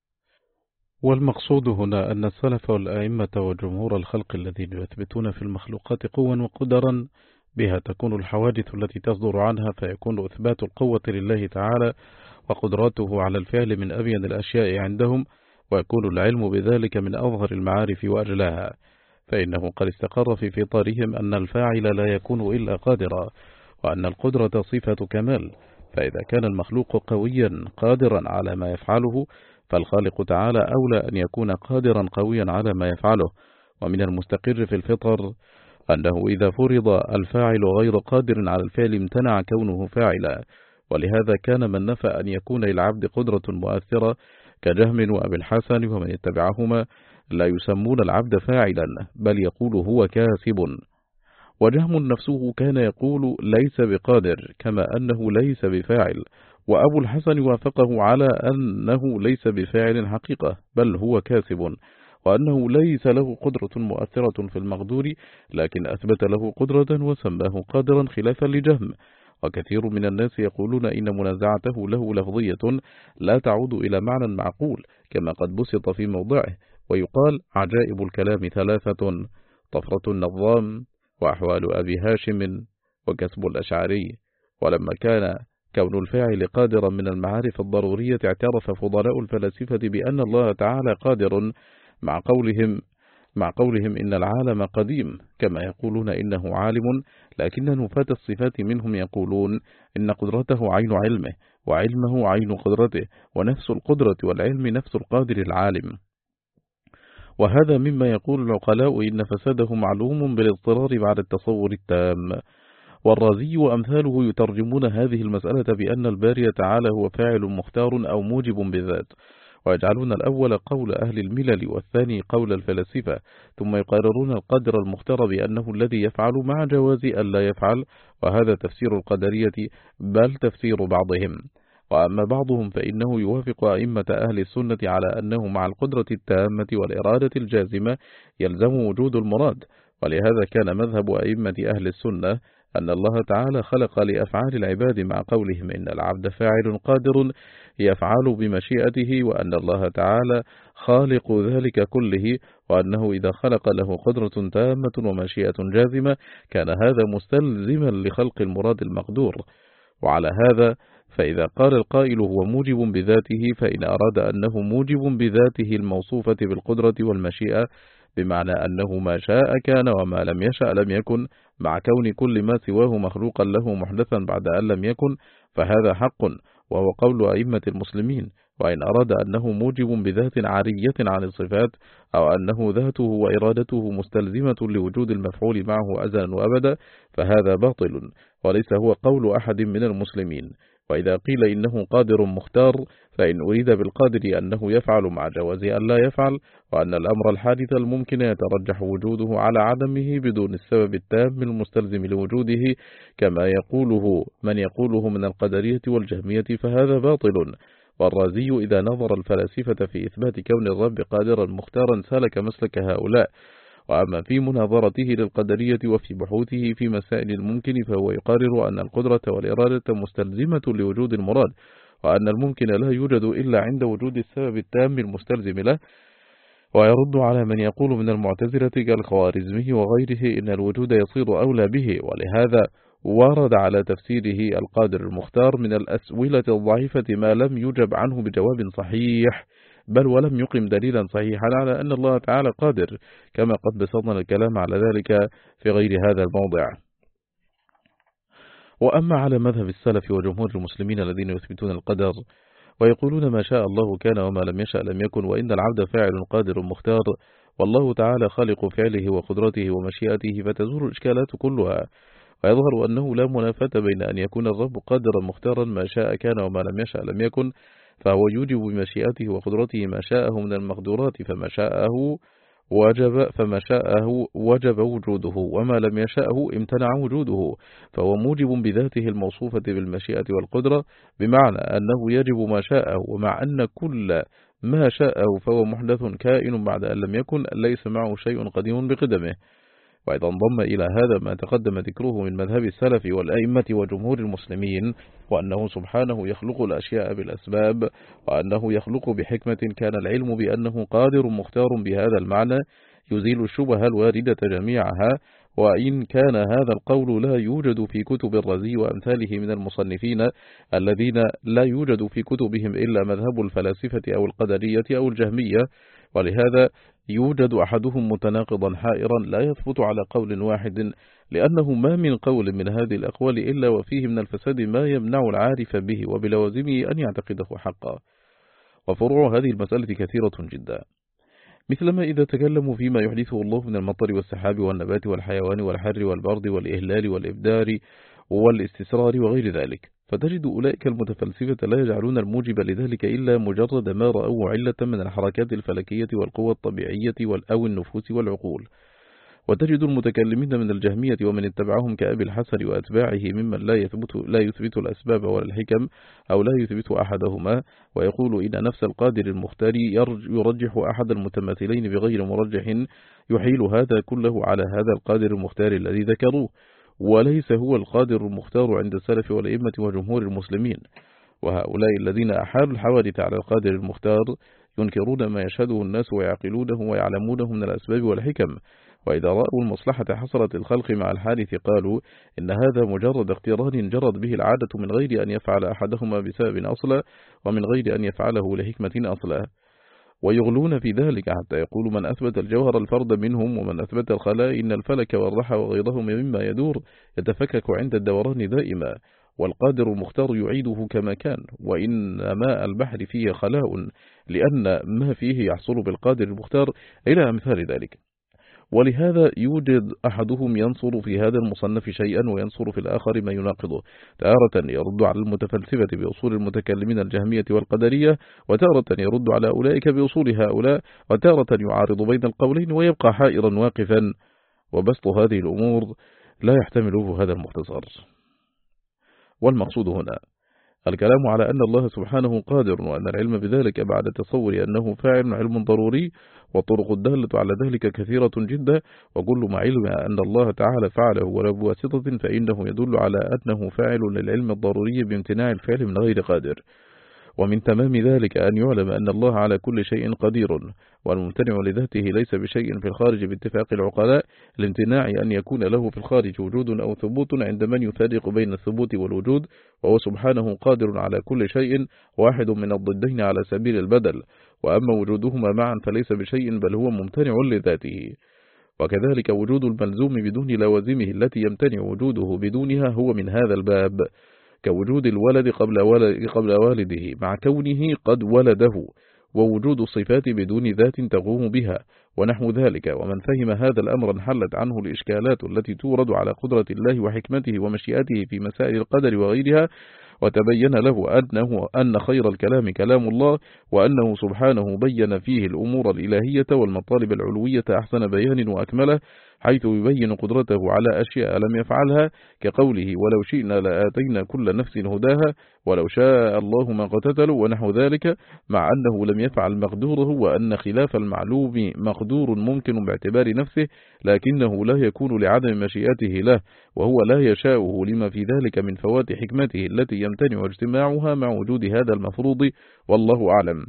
والمقصود هنا أن السلف والأئمة وجمهور الخلق الذين يثبتون في المخلوقات قوة وقدرا بها تكون الحوادث التي تصدر عنها، فيكون إثبات القوة لله تعالى وقدراته على الفعل من أبين الأشياء عندهم، ويكون العلم بذلك من أظهر المعارف وأجلاها، فإنه قد استقر في فطرهم أن الفاعل لا يكون إلا قادرا، وأن القدرة صفة كمال، فإذا كان المخلوق قويا قادرا على ما يفعله، فالخالق تعالى أولى أن يكون قادرا قويا على ما يفعله. ومن المستقر في الفطر أنه إذا فرض الفاعل غير قادر على الفعل امتنع كونه فاعلا، ولهذا كان من نفى أن يكون للعبد قدرة مؤثرة كجهم وأبي الحسن ومن يتبعهما لا يسمون العبد فاعلا، بل يقول هو كاسب. وجهم نفسه كان يقول ليس بقادر كما أنه ليس بفاعل، وأبو الحسن وافقه على أنه ليس بفاعل حقيقة بل هو كاسب، وأنه ليس له قدرة مؤثرة في المقدور، لكن أثبت له قدرة وسماه قادرا خلافا لجهم. وكثير من الناس يقولون إن منازعته له لفظية لا تعود إلى معنى معقول، كما قد بسط في موضعه، ويقال عجائب الكلام ثلاثة: طفرة النظام، وأحوال أبي هاشم، وكسب الأشعري. ولما كان كون الفاعل قادرا من المعارف الضرورية، اعترف فضلاء الفلاسفة بأن الله تعالى قادر، مع قولهم إن العالم قديم، كما يقولون إنه عالم، لكن نفاة الصفات منهم يقولون إن قدرته عين علمه، وعلمه عين قدرته، ونفس القدرة والعلم نفس القادر العالم. وهذا مما يقول العقلاء إن فساده معلوم بالاضطرار بعد التصور التام. والرازي وأمثاله يترجمون هذه المسألة بأن الباري تعالى هو فاعل مختار أو موجب بذات، ويجعلون الأول قول أهل الملل والثاني قول الفلاسفة، ثم يقررون القدر المختار بأنه الذي يفعل مع جواز ألا يفعل، وهذا تفسير القدرية بل تفسير بعضهم. وأما بعضهم فإنه يوافق أئمة أهل السنة على أنه مع القدرة التامة والإرادة الجازمة يلزم وجود المراد، ولهذا كان مذهب أئمة أهل السنة أن الله تعالى خلق لأفعال العباد، مع قولهم إن العبد فاعل قادر يفعل بمشيئته، وأن الله تعالى خالق ذلك كله، وأنه إذا خلق له قدرة تامة ومشيئة جازمة كان هذا مستلزما لخلق المراد المقدور. وعلى هذا فإذا قال القائل هو موجب بذاته، فإن أراد أنه موجب بذاته الموصوفة بالقدرة والمشيئة، بمعنى أنه ما شاء كان وما لم يشأ لم يكن، مع كون كل ما سواه مخلوقا له محدثا بعد أن لم يكن، فهذا حق، وهو قول أئمة المسلمين. وإن أراد أنه موجب بذات عارية عن الصفات، أو أنه ذاته وإرادته مستلزمة لوجود المفعول معه أزلا وأبدا، فهذا باطل، وليس هو قول أحد من المسلمين. وإذا قيل إنه قادر مختار، فإن أريد بالقادر أنه يفعل مع جواز أن لا يفعل، وأن الأمر الحادث الممكن يترجح وجوده على عدمه بدون السبب التام المستلزم لوجوده، كما يقوله من يقوله من القدرية والجهمية، فهذا باطل. والرازي إذا نظر الفلاسفة في إثبات كون الرب قادرا مختارا سلك مسلك هؤلاء. وأما في مناظرته للقدرية وفي بحوثه في مسائل الممكن، فهو يقرر أن القدرة والإرادة مستلزمة لوجود المراد، وأن الممكن لا يوجد إلا عند وجود السبب التام المستلزم له. ويرد على من يقول من المعتزلة كالخوارزمي وغيره إن الوجود يصير أولى به، ولهذا ورد على تفسيره القادر المختار من الأسئلة الضعيفة ما لم يجب عنه بجواب صحيح، بل ولم يقم دليلا صحيحا على أن الله تعالى قادر، كما قد بسطنا الكلام على ذلك في غير هذا الموضع. وأما على مذهب السلف وجمهور المسلمين الذين يثبتون القدر ويقولون ما شاء الله كان وما لم يشأ لم يكن، وإن العبد فاعل قادر مختار، والله تعالى خالق فعله وقدرته ومشيئته، فتزول الإشكالات كلها، ويظهر أنه لا منافاة بين أن يكون الرب قادرا مختارا ما شاء كان وما لم يشأ لم يكن، فهو يوجب بمشيئته وقدرته ما شاءه من المقدورات، فما شاءه وجب وجوده، وما لم يشأه امتنع وجوده، فهو موجب بذاته الموصوفة بالمشيئة والقدرة، بمعنى أنه يجب ما شاءه، ومع أن كل ما شاءه فهو محدث كائن بعد أن لم يكن، ليس معه شيء قديم بقدمه. وإذا انضم إلى هذا ما تقدم ذكره من مذهب السلف والأئمة وجمهور المسلمين، وأنه سبحانه يخلق الأشياء بالأسباب، وأنه يخلق بحكمة، كان العلم بأنه قادر مختار بهذا المعنى يزيل الشبه الواردة جميعها. وإن كان هذا القول لا يوجد في كتب الرازي وأمثاله من المصنفين الذين لا يوجد في كتبهم إلا مذهب الفلاسفة أو القدرية أو الجهمية، ولهذا يوجد أحدهم متناقضا حائرا لا يثبت على قول واحد، لأنه ما من قول من هذه الأقوال إلا وفيه من الفساد ما يمنع العارف به وبلوازمه أن يعتقده حقا. وفروع هذه المسألة كثيرة جدا، مثلما إذا تكلموا فيما يحدثه الله من المطر والسحاب والنبات والحيوان والحر والبرد والإهلال والإبدار والاستسرار وغير ذلك، فتجد أولئك المتفلسفة لا يجعلون الموجب لذلك إلا مجرد ما رأوا علة من الحركات الفلكية والقوى الطبيعية أو النفوس والعقول. وتجد المتكلمين من الجهمية ومن اتبعهم كأبي الحسن وأتباعه ممن لا يثبت الأسباب ولا الحكم، أو لا يثبت أحدهما، ويقول إن نفس القادر المختار يرجح أحد المتماثلين بغير مرجح، يحيل هذا كله على هذا القادر المختار الذي ذكروه، وليس هو القادر المختار عند السلف والأئمة وجمهور المسلمين. وهؤلاء الذين أحالوا الحوادث على القادر المختار ينكرون ما يشهده الناس ويعقلونه ويعلمونه من الأسباب والحكم، وإذا رأوا المصلحة حصلت الخلق مع الحادث قالوا إن هذا مجرد اقتران جرت به العادة من غير أن يفعل أحدهما بسبب أصلا، ومن غير أن يفعله لحكمة أصلا. ويغلون في ذلك حتى يقول من أثبت الجوهر الفرد منهم، ومن أثبت الخلاء إن الفلك والرحى وغيرهم مما يدور يتفكك عند الدوران دائما، والقادر المختار يعيده كما كان، وإن ماء البحر فيه خلاء لأن ما فيه يحصل بالقادر المختار، إلى أمثال ذلك. ولهذا يوجد أحدهم ينصر في هذا المصنف شيئا وينصر في الآخر ما يناقضه، تارة يرد على المتفلسفة بأصول المتكلمين الجهمية والقدرية، وتارة يرد على أولئك بأصول هؤلاء، وتارة يعارض بين القولين ويبقى حائرا واقفا. وبسط هذه الأمور لا يحتمله هذا المختصر. والمقصود هنا الكلام على أن الله سبحانه قادر، وأن العلم بذلك بعد تصور أنه فاعل علم ضروري، والطرق الدالة على ذلك كثيرة جدا، وكل ما علم أن الله تعالى فعله ولا بواسطة فإنه يدل على أنه فاعل للعلم الضروري بامتناع الفعل من غير قادر. ومن تمام ذلك أن يعلم أن الله على كل شيء قدير، والممتنع لذاته ليس بشيء في الخارج باتفاق العقلاء، لامتناع أن يكون له في الخارج وجود أو ثبوت عند من يفرق بين الثبوت والوجود، وهو سبحانه قادر على كل شيء، واحد من الضدين على سبيل البدل، وأما وجودهما معا فليس بشيء بل هو ممتنع لذاته. وكذلك وجود الملزوم بدون لوازمه التي يمتنع وجوده بدونها هو من هذا الباب، كوجود الولد قبل والده مع كونه قد ولده، ووجود الصفات بدون ذات تقوم بها ونحو ذلك. ومن فهم هذا الأمر انحلت عنه الإشكالات التي تورد على قدرة الله وحكمته ومشيئته في مسائل القدر وغيرها، وتبين له أن خير الكلام كلام الله، وأنه سبحانه بين فيه الأمور الإلهية والمطالب العلوية أحسن بيان وأكمله، حيث يبين قدرته على أشياء لم يفعلها، كقوله ولو شئنا لآتينا كل نفس هداها ولو شاء الله ما قتتلوا ونحو ذلك، مع أنه لم يفعل مقدوره، وأن خلاف المعلوم مقدور ممكن باعتبار نفسه، لكنه لا يكون لعدم مشيئته له، وهو لا يشاءه لما في ذلك من فوات حكمته التي يمتنع اجتماعها مع وجود هذا المفروض، والله أعلم.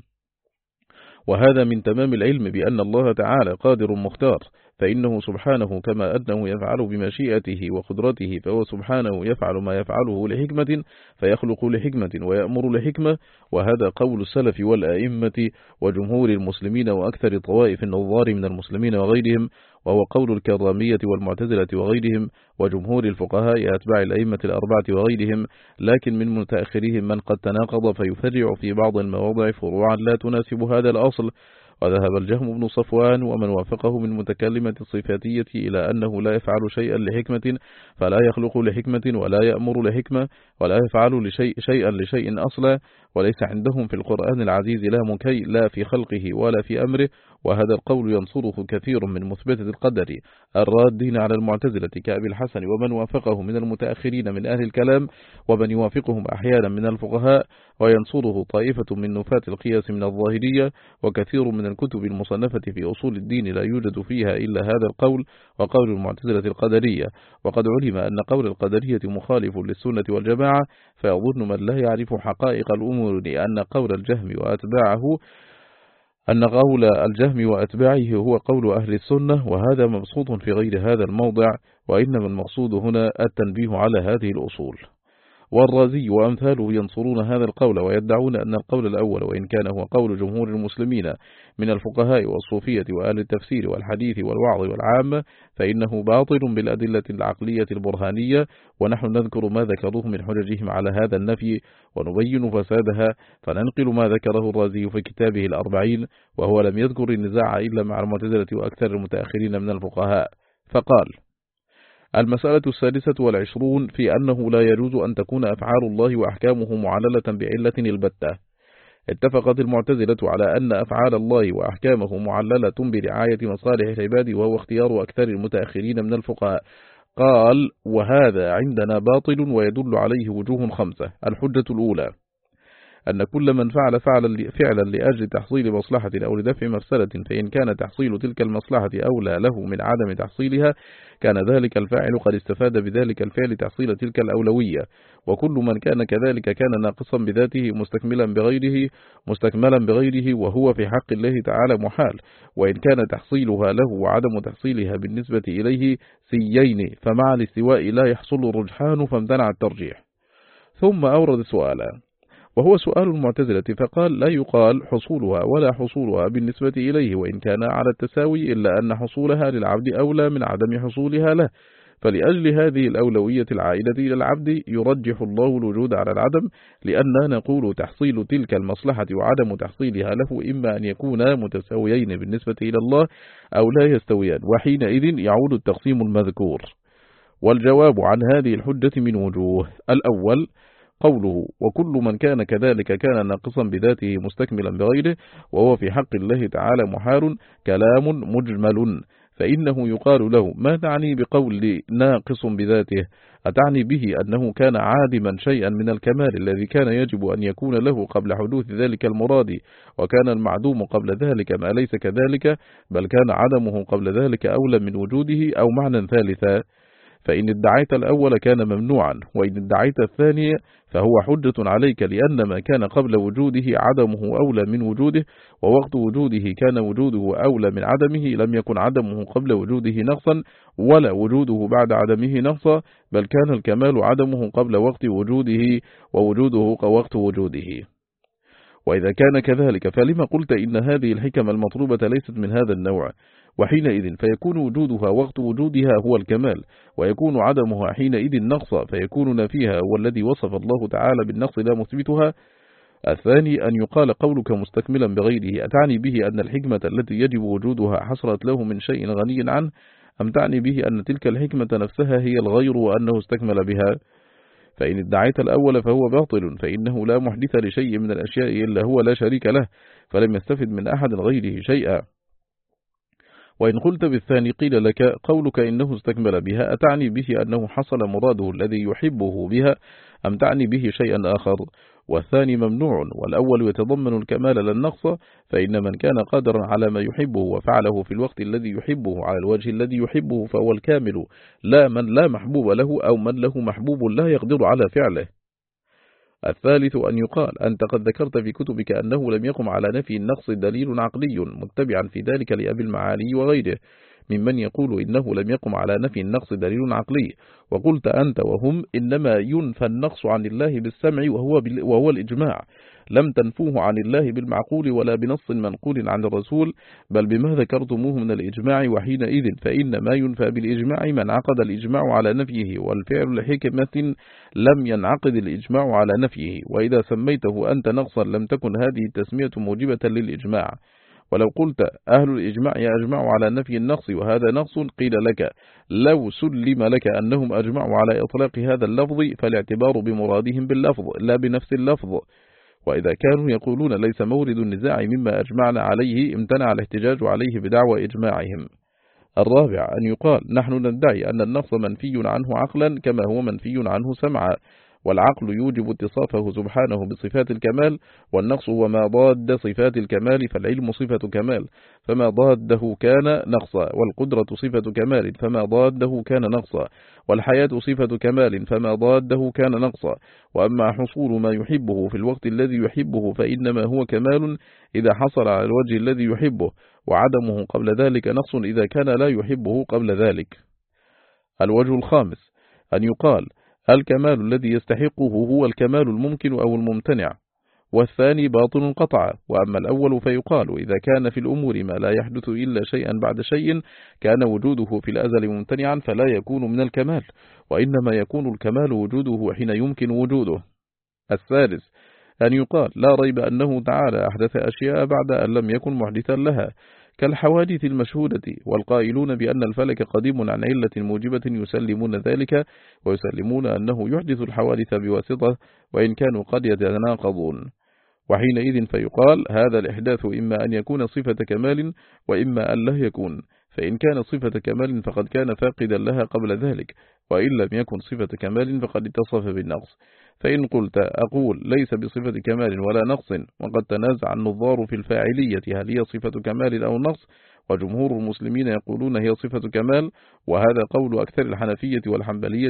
وهذا من تمام العلم بأن الله تعالى قادر مختار، فإنه سبحانه كما أنه يفعل بمشيئته وقدرته، فهو سبحانه يفعل ما يفعله لحكمة، فيخلق لحكمة ويأمر لحكمة. وهذا قول السلف والآئمة وجمهور المسلمين وأكثر طوائف النظار من المسلمين وغيرهم، وهو قول الكرامية والمعتزلة وغيرهم، وجمهور الفقهاء أتباع الأئمة الأربعة وغيرهم، لكن من متأخرهم من قد تناقض فيفرع في بعض المواضع فروعا لا تناسب هذا الأصل. وذهب الجهم بن صفوان ومن وافقه من متكلمة الصفاتية إلى أنه لا يفعل شيئا لحكمة، فلا يخلق لحكمة ولا يأمر لحكمة ولا يفعل شيئا لشيء أصلا، وليس عندهم في القرآن العزيز لا مكي لا في خلقه ولا في أمره. وهذا القول ينصره كثير من مثبتة القدر الرادين على المعتزلة كأبي الحسن ومن وافقه من المتأخرين من أهل الكلام، ومن يوافقهم أحيانا من الفقهاء، وينصره طائفة من نفاة القياس من الظاهرية. وكثير من الكتب المصنفة في أصول الدين لا يوجد فيها إلا هذا القول وقول المعتزلة القدرية. وقد علم أن قول القدرية مخالف للسنة والجماعة، فيظن من لا يعرف حقائق الأمور أن قول الجهم وأتباعه هو قول أهل السنة، وهذا مبسوط في غير هذا الموضع، وإنما المقصود هنا التنبيه على هذه الأصول. والرازي وأمثاله ينصرون هذا القول، ويدعون أن القول الأول وإن كان هو قول جمهور المسلمين من الفقهاء والصوفية وأهل التفسير والحديث والوعظ والعامة، فإنه باطل بالأدلة العقلية البرهانية، ونحن نذكر ما ذكروه من حججهم على هذا النفي ونبين فسادها، فننقل ما ذكره الرازي في كتابه الأربعين، وهو لم يذكر النزاع إلا مع المعتزلة وأكثر المتأخرين من الفقهاء، فقال: المسألة 26 في أنه لا يجوز أن تكون أفعال الله وأحكامه معللة بعلة البتة. اتفقت المعتزلة على أن أفعال الله وأحكامه معللة برعاية مصالح العباد، وهو اختيار أكثر المتأخرين من الفقهاء. قال: وهذا عندنا باطل ويدل عليه وجوه 5. الحجة الأولى أن كل من فعل فعلا لأجل تحصيل مصلحة أو لدفع مفسدة، فإن كان تحصيل تلك المصلحة أولى له من عدم تحصيلها، كان ذلك الفاعل قد استفاد بذلك الفعل تحصيل تلك الأولوية. وكل من كان كذلك كان ناقصا بذاته مستكملا بغيره، وهو في حق الله تعالى محال، وإن كان تحصيلها له وعدم تحصيلها بالنسبة إليه سيين، فمع الاستواء لا يحصل الرجحان، فامتنع الترجيح. ثم أورد سؤالا، وهو سؤال المعتزلة، فقال: لا يقال حصولها ولا حصولها بالنسبة إليه وإن كان على التساوي، إلا أن حصولها للعبد أولى من عدم حصولها له، فلأجل هذه الأولوية العائدة إلى العبد يرجح الله الوجود على العدم، لأننا نقول تحصيل تلك المصلحة وعدم تحصيلها له إما أن يكونا متساويين بالنسبة إلى الله أو لا يستويان، وحينئذ يعود التقسيم المذكور. والجواب عن هذه الحجة من وجوه. الأول قوله: وكل من كان كذلك كان ناقصا بذاته مستكملا بغيره، وهو في حق الله تعالى محال، كلام مجمل، فإنه يقال له: ما تعني بقول ناقص بذاته؟ أتعني به أنه كان عادما شيئا من الكمال الذي كان يجب أن يكون له قبل حدوث ذلك المراد، وكان المعدوم قبل ذلك ما ليس كذلك، بل كان عدمه قبل ذلك أولى من وجوده، أو معنى ثالثا؟ فإن ادعيت الأول كان ممنوعا، وإن ادعيت الثاني فهو حجة عليك، لأن ما كان قبل وجوده عدمه أولى من وجوده، ووقت وجوده كان وجوده أولى من عدمه، لم يكن عدمه قبل وجوده نقصا ولا وجوده بعد عدمه نقصا، بل كان الكمال عدمه قبل وقت وجوده ووجوده وقت وجوده. وإذا كان كذلك فلما قلت إن هذه الحكم المطلوبة ليست من هذا النوع؟ وحينئذ فيكون وجودها وقت وجودها هو الكمال، ويكون عدمها حينئذ نقصا، فيكون نفيها هو الذي وصف الله تعالى بالنقص لا مثبتها. الثاني أن يقال قولك مستكملا بغيره، أتعني به أن الحكمة التي يجب وجودها حصلت له من شيء غني عنه، أم تعني به أن تلك الحكمة نفسها هي الغير وأنه استكمل بها؟ فإن ادعيت الأول فهو باطل، فإنه لا محدث لشيء من الأشياء إلا هو لا شريك له، فلم يستفد من أحد غيره شيئا. وإن قلت بالثاني قيل لك قولك إنه استكمل بها، أتعني به أنه حصل مراده الذي يحبه بها، أم تعني به شيئا آخر؟ والثاني ممنوع، والأول يتضمن الكمال لا النقص، فإن من كان قادرا على ما يحبه وفعله في الوقت الذي يحبه على الوجه الذي يحبه فهو الكامل، لا من لا محبوب له أو من له محبوب لا يقدر على فعله. الثالث أن يقال أنت قد ذكرت في كتبك أنه لم يقم على نفي النقص دليل عقلي، متبعا في ذلك لأبي المعالي وغيره ممن يقول إنه لم يقم على نفي النقص دليل عقلي، وقلت أنت وهم إنما ينفى النقص عن الله بالسمع وهو الإجماع، لم تنفوه عن الله بالمعقول ولا بنص منقول عن الرسول، بل بما ذكرتموه من الإجماع، وحينئذ فإن ما ينفى بالإجماع من عقد الإجماع على نفيه، والفعل لحكمة لم ينعقد الإجماع على نفيه، وإذا سميته أنت نقصا لم تكن هذه التسمية موجبة للإجماع. ولو قلت أهل الإجماع يجمعوا على نفي النقص وهذا نقص، قيل لك لو سلم لك أنهم أجمعوا على إطلاق هذا اللفظ فالاعتبار بمرادهم باللفظ لا بنفس اللفظ، وإذا كانوا يقولون ليس مورد النزاع مما أجمعنا عليه امتنع الاحتجاج عليه بدعوى إجماعهم. الرابع أن يقال نحن ندعي أن النقص منفي عنه عقلا كما هو منفي عنه سمعا، والعقل يوجب اتصافه سبحانه بصفات الكمال، والنقص هو ما ضاد صفات الكمال، فالعلم صفة كمال فما ضاده كان نقصا، والقدرة صفة كمال فما ضاده كان نقصا، والحياة صفة كمال فما ضاده كان نقصا. وأما حصول ما يحبه في الوقت الذي يحبه فإنما هو كمال إذا حصل على الوجه الذي يحبه، وعدمه قبل ذلك نقص إذا كان لا يحبه قبل ذلك. الوجه الخامس أن يقال الكمال الذي يستحقه هو الكمال الممكن أو الممتنع، والثاني باطل قطعا. وأما الأول فيقال إذا كان في الأمور ما لا يحدث إلا شيئا بعد شيء كان وجوده في الأزل ممتنعا فلا يكون من الكمال، وإنما يكون الكمال وجوده حين يمكن وجوده. الثالث أن يقال لا ريب أنه تعالى أحدث أشياء بعد أن لم يكن محدثا لها كالحوادث المشهودة، والقائلون بأن الفلك قديم عن علة موجبة يسلمون ذلك، ويسلمون أنه يحدث الحوادث بواسطة وإن كانوا قد يتناقضون. وحينئذ فيقال هذا الإحداث إما أن يكون صفة كمال وإما أن لا يكون، فإن كان صفة كمال فقد كان فاقدا لها قبل ذلك، وإن لم يكن صفة كمال فقد اتصف بالنقص. فإن قلت أقول ليس بصفة كمال ولا نقص، وقد تنازع النظار في الفاعلية هل هي صفة كمال أو نقص، وجمهور المسلمين يقولون هي صفة كمال، وهذا قول أكثر الحنفية والحنبلية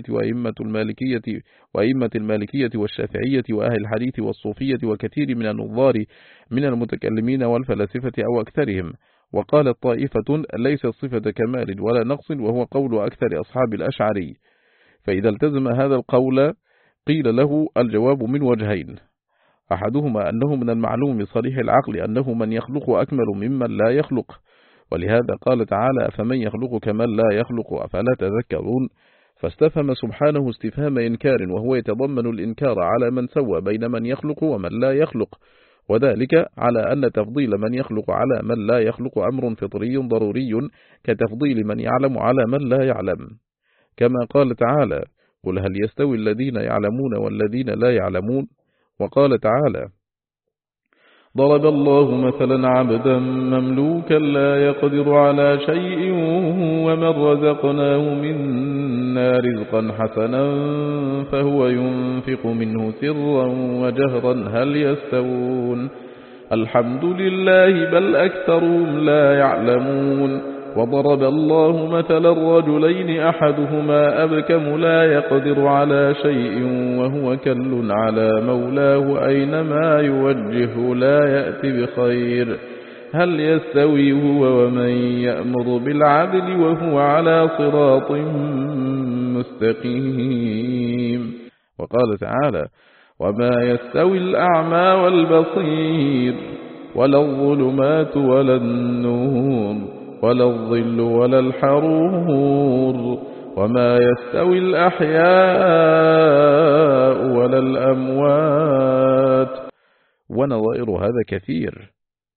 وأئمة المالكية والشافعية وأهل الحديث والصوفية وكثير من النظار من المتكلمين والفلاسفة أو أكثرهم. وقالت طائفة ليست صفة كمال ولا نقص، وهو قول أكثر أصحاب الأشعري. فإذا التزم هذا القول قيل له الجواب من وجهين، أحدهما أنه من المعلوم صريح العقل أنه من يخلق أكمل ممن لا يخلق، ولهذا قال تعالى فمن يخلق كمن لا يخلق أفلا تذكرون، فاستفهم سبحانه استفهام إنكار وهو يتضمن الإنكار على من سوى بين من يخلق ومن لا يخلق، وذلك على أن تفضيل من يخلق على من لا يخلق أمر فطري ضروري كتفضيل من يعلم على من لا يعلم، كما قال تعالى قل هل يستوي الذين يعلمون والذين لا يعلمون. وقال تعالى ضرب الله مثلا عبدا مملوكا لا يقدر على شيء ومن رزقناه منا رزقا حسنا فهو ينفق منه سرا وجهرا هل يستوون الحمد لله بل أكثرهم لا يعلمون. وضرب الله مثلا رجلين أحدهما أبكم لا يقدر على شيء وهو كل على مولاه أينما يوجهه لا يأتي بخير هل يستوي هو ومن يأمر بالعدل وهو على صراط مستقيم. وقال تعالى وما يستوي الأعمى والبصير ولا الظلمات ولا النور ولا الظل ولا الحرور وما يستوي الأحياء ولا الأموات ونظائر هذا كثير.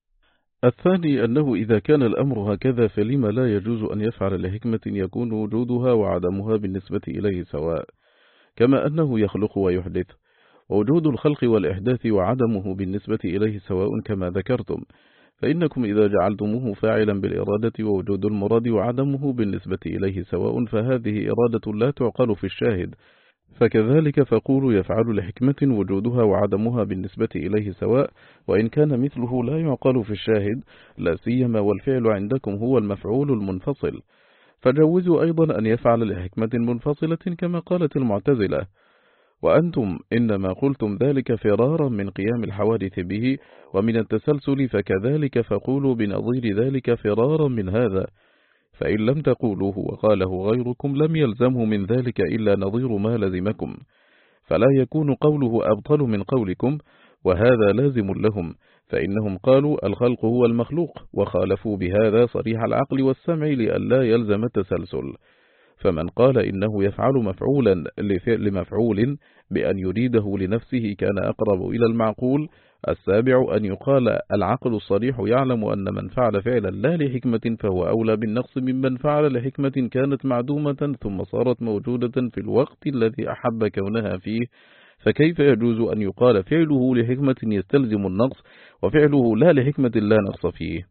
الثاني أنه إذا كان الأمر هكذا فلما لا يجوز أن يفعل لحكمة يكون وجودها وعدمها بالنسبة إليه سواء، كما أنه يخلق ويحدث، ووجود الخلق والإحداث وعدمه بالنسبة إليه سواء كما ذكرتم، فإنكم إذا جعلتموه فاعلا بالإرادة ووجود المراد وعدمه بالنسبة إليه سواء فهذه إرادة لا تعقل في الشاهد، فكذلك فقولوا يفعل لحكمة وجودها وعدمها بالنسبة إليه سواء، وإن كان مثله لا يعقل في الشاهد، لا سيما والفعل عندكم هو المفعول المنفصل، فجوزوا أيضا أن يفعل لحكمة منفصلة كما قالت المعتزلة، وأنتم إنما قلتم ذلك فرارا من قيام الحوادث به ومن التسلسل، فكذلك فقولوا بنظير ذلك فرارا من هذا، فإن لم تقولوه وقاله غيركم لم يلزمه من ذلك إلا نظير ما لزمكم، فلا يكون قوله أبطل من قولكم، وهذا لازم لهم، فإنهم قالوا الخلق هو المخلوق، وخالفوا بهذا صريح العقل والسمع لئلا يلزم التسلسل. فمن قال إنه يفعل مفعولا لفعل مفعول بأن يريده لنفسه كان أقرب إلى المعقول. السابع أن يقال العقل الصريح يعلم أن من فعل فعلا لا لحكمة فهو أولى بالنقص ممن فعل لحكمة كانت معدومة ثم صارت موجودة في الوقت الذي أحب كونها فيه، فكيف يجوز أن يقال فعله لحكمة يستلزم النقص وفعله لا لحكمة لا نقص فيه؟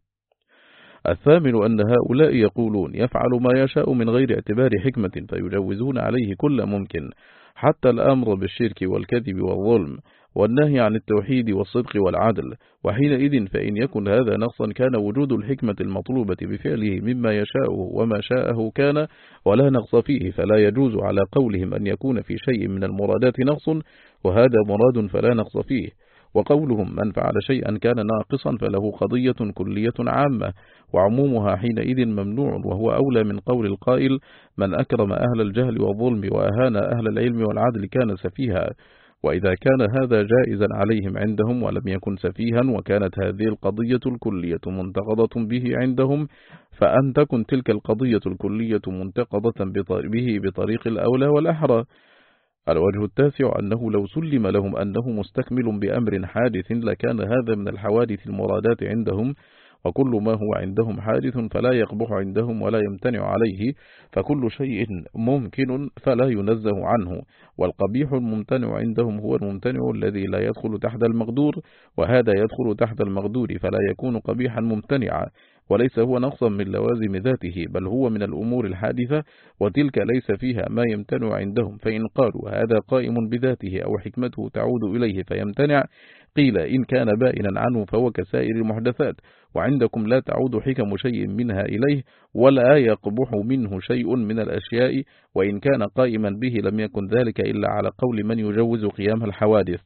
الثامن أن هؤلاء يقولون يفعل ما يشاء من غير اعتبار حكمة فيجوزون عليه كل ممكن حتى الأمر بالشرك والكذب والظلم والنهي عن التوحيد والصدق والعدل، وحينئذ فإن يكن هذا نقصا كان وجود الحكمة المطلوبة بفعله مما يشاء وما شاءه كان ولا نقص فيه، فلا يجوز على قولهم أن يكون في شيء من المرادات نقص وهذا مراد فلا نقص فيه. وقولهم من فعل شيئا كان ناقصا فله قضية كلية عامة وعمومها حينئذ ممنوع، وهو أولى من قول القائل من أكرم أهل الجهل والظلم وأهان أهل العلم والعدل كان سفيها. وإذا كان هذا جائزا عليهم عندهم ولم يكن سفيها وكانت هذه القضية الكلية منتقضة به عندهم، فأن تكن تلك القضية الكلية منتقضة به بطريق الأولى والأحرى. الوجه التاسع أنه لو سلم لهم أنه مستكمل بأمر حادث لكان هذا من الحوادث المرادات عندهم، وكل ما هو عندهم حادث فلا يقبح عندهم ولا يمتنع عليه، فكل شيء ممكن فلا ينزه عنه، والقبيح الممتنع عندهم هو الممتنع الذي لا يدخل تحت المقدور، وهذا يدخل تحت المقدور فلا يكون قبيحا ممتنعا، وليس هو نقصا من لوازم ذاته بل هو من الأمور الحادثة، وتلك ليس فيها ما يمتنع عندهم، فإن قالوا هذا قائم بذاته أو حكمته تعود إليه فيمتنع قيل إن كان بائنا عنه فهو كسائر المحدثات، وعندكم لا تعود حكم شيء منها إليه ولا يقبح منه شيء من الأشياء، وإن كان قائما به لم يكن ذلك إلا على قول من يجوز قيام الحوادث،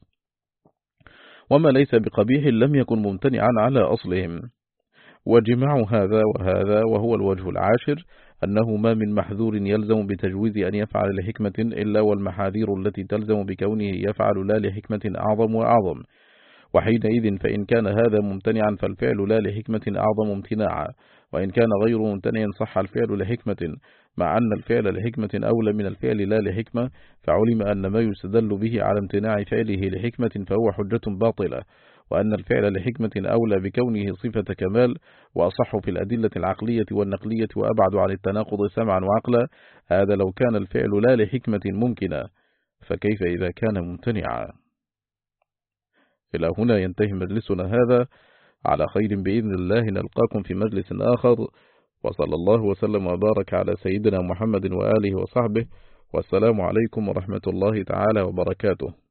وما ليس بقبيح لم يكن ممتنعا على أصلهم. وجمع هذا وهذا وهو الوجه العاشر أنه ما من محذور يلزم بتجويز أن يفعل لحكمة إلا والمحاذير التي تلزم بكونه يفعل لا لحكمة أعظم وأعظم، وحينئذ فإن كان هذا ممتنعا فالفعل لا لحكمة أعظم امتناعا، وإن كان غير ممتنع صح الفعل لحكمة، مع أن الفعل لحكمة أولى من الفعل لا لحكمة، فعلم أن ما يستدل به على امتناع فعله لحكمة فهو حجة باطلة، وأن الفعل لحكمة أولى بكونه صفة كمال وأصح في الأدلة العقلية والنقلية وأبعد عن التناقض سمعا وعقلا، هذا لو كان الفعل لا لحكمة ممكنة، فكيف إذا كان ممتنعا؟ إلى هنا ينتهي مجلسنا هذا، على خير بإذن الله نلقاكم في مجلس آخر، وصلى الله وسلم وبارك على سيدنا محمد وآله وصحبه، والسلام عليكم ورحمة الله تعالى وبركاته.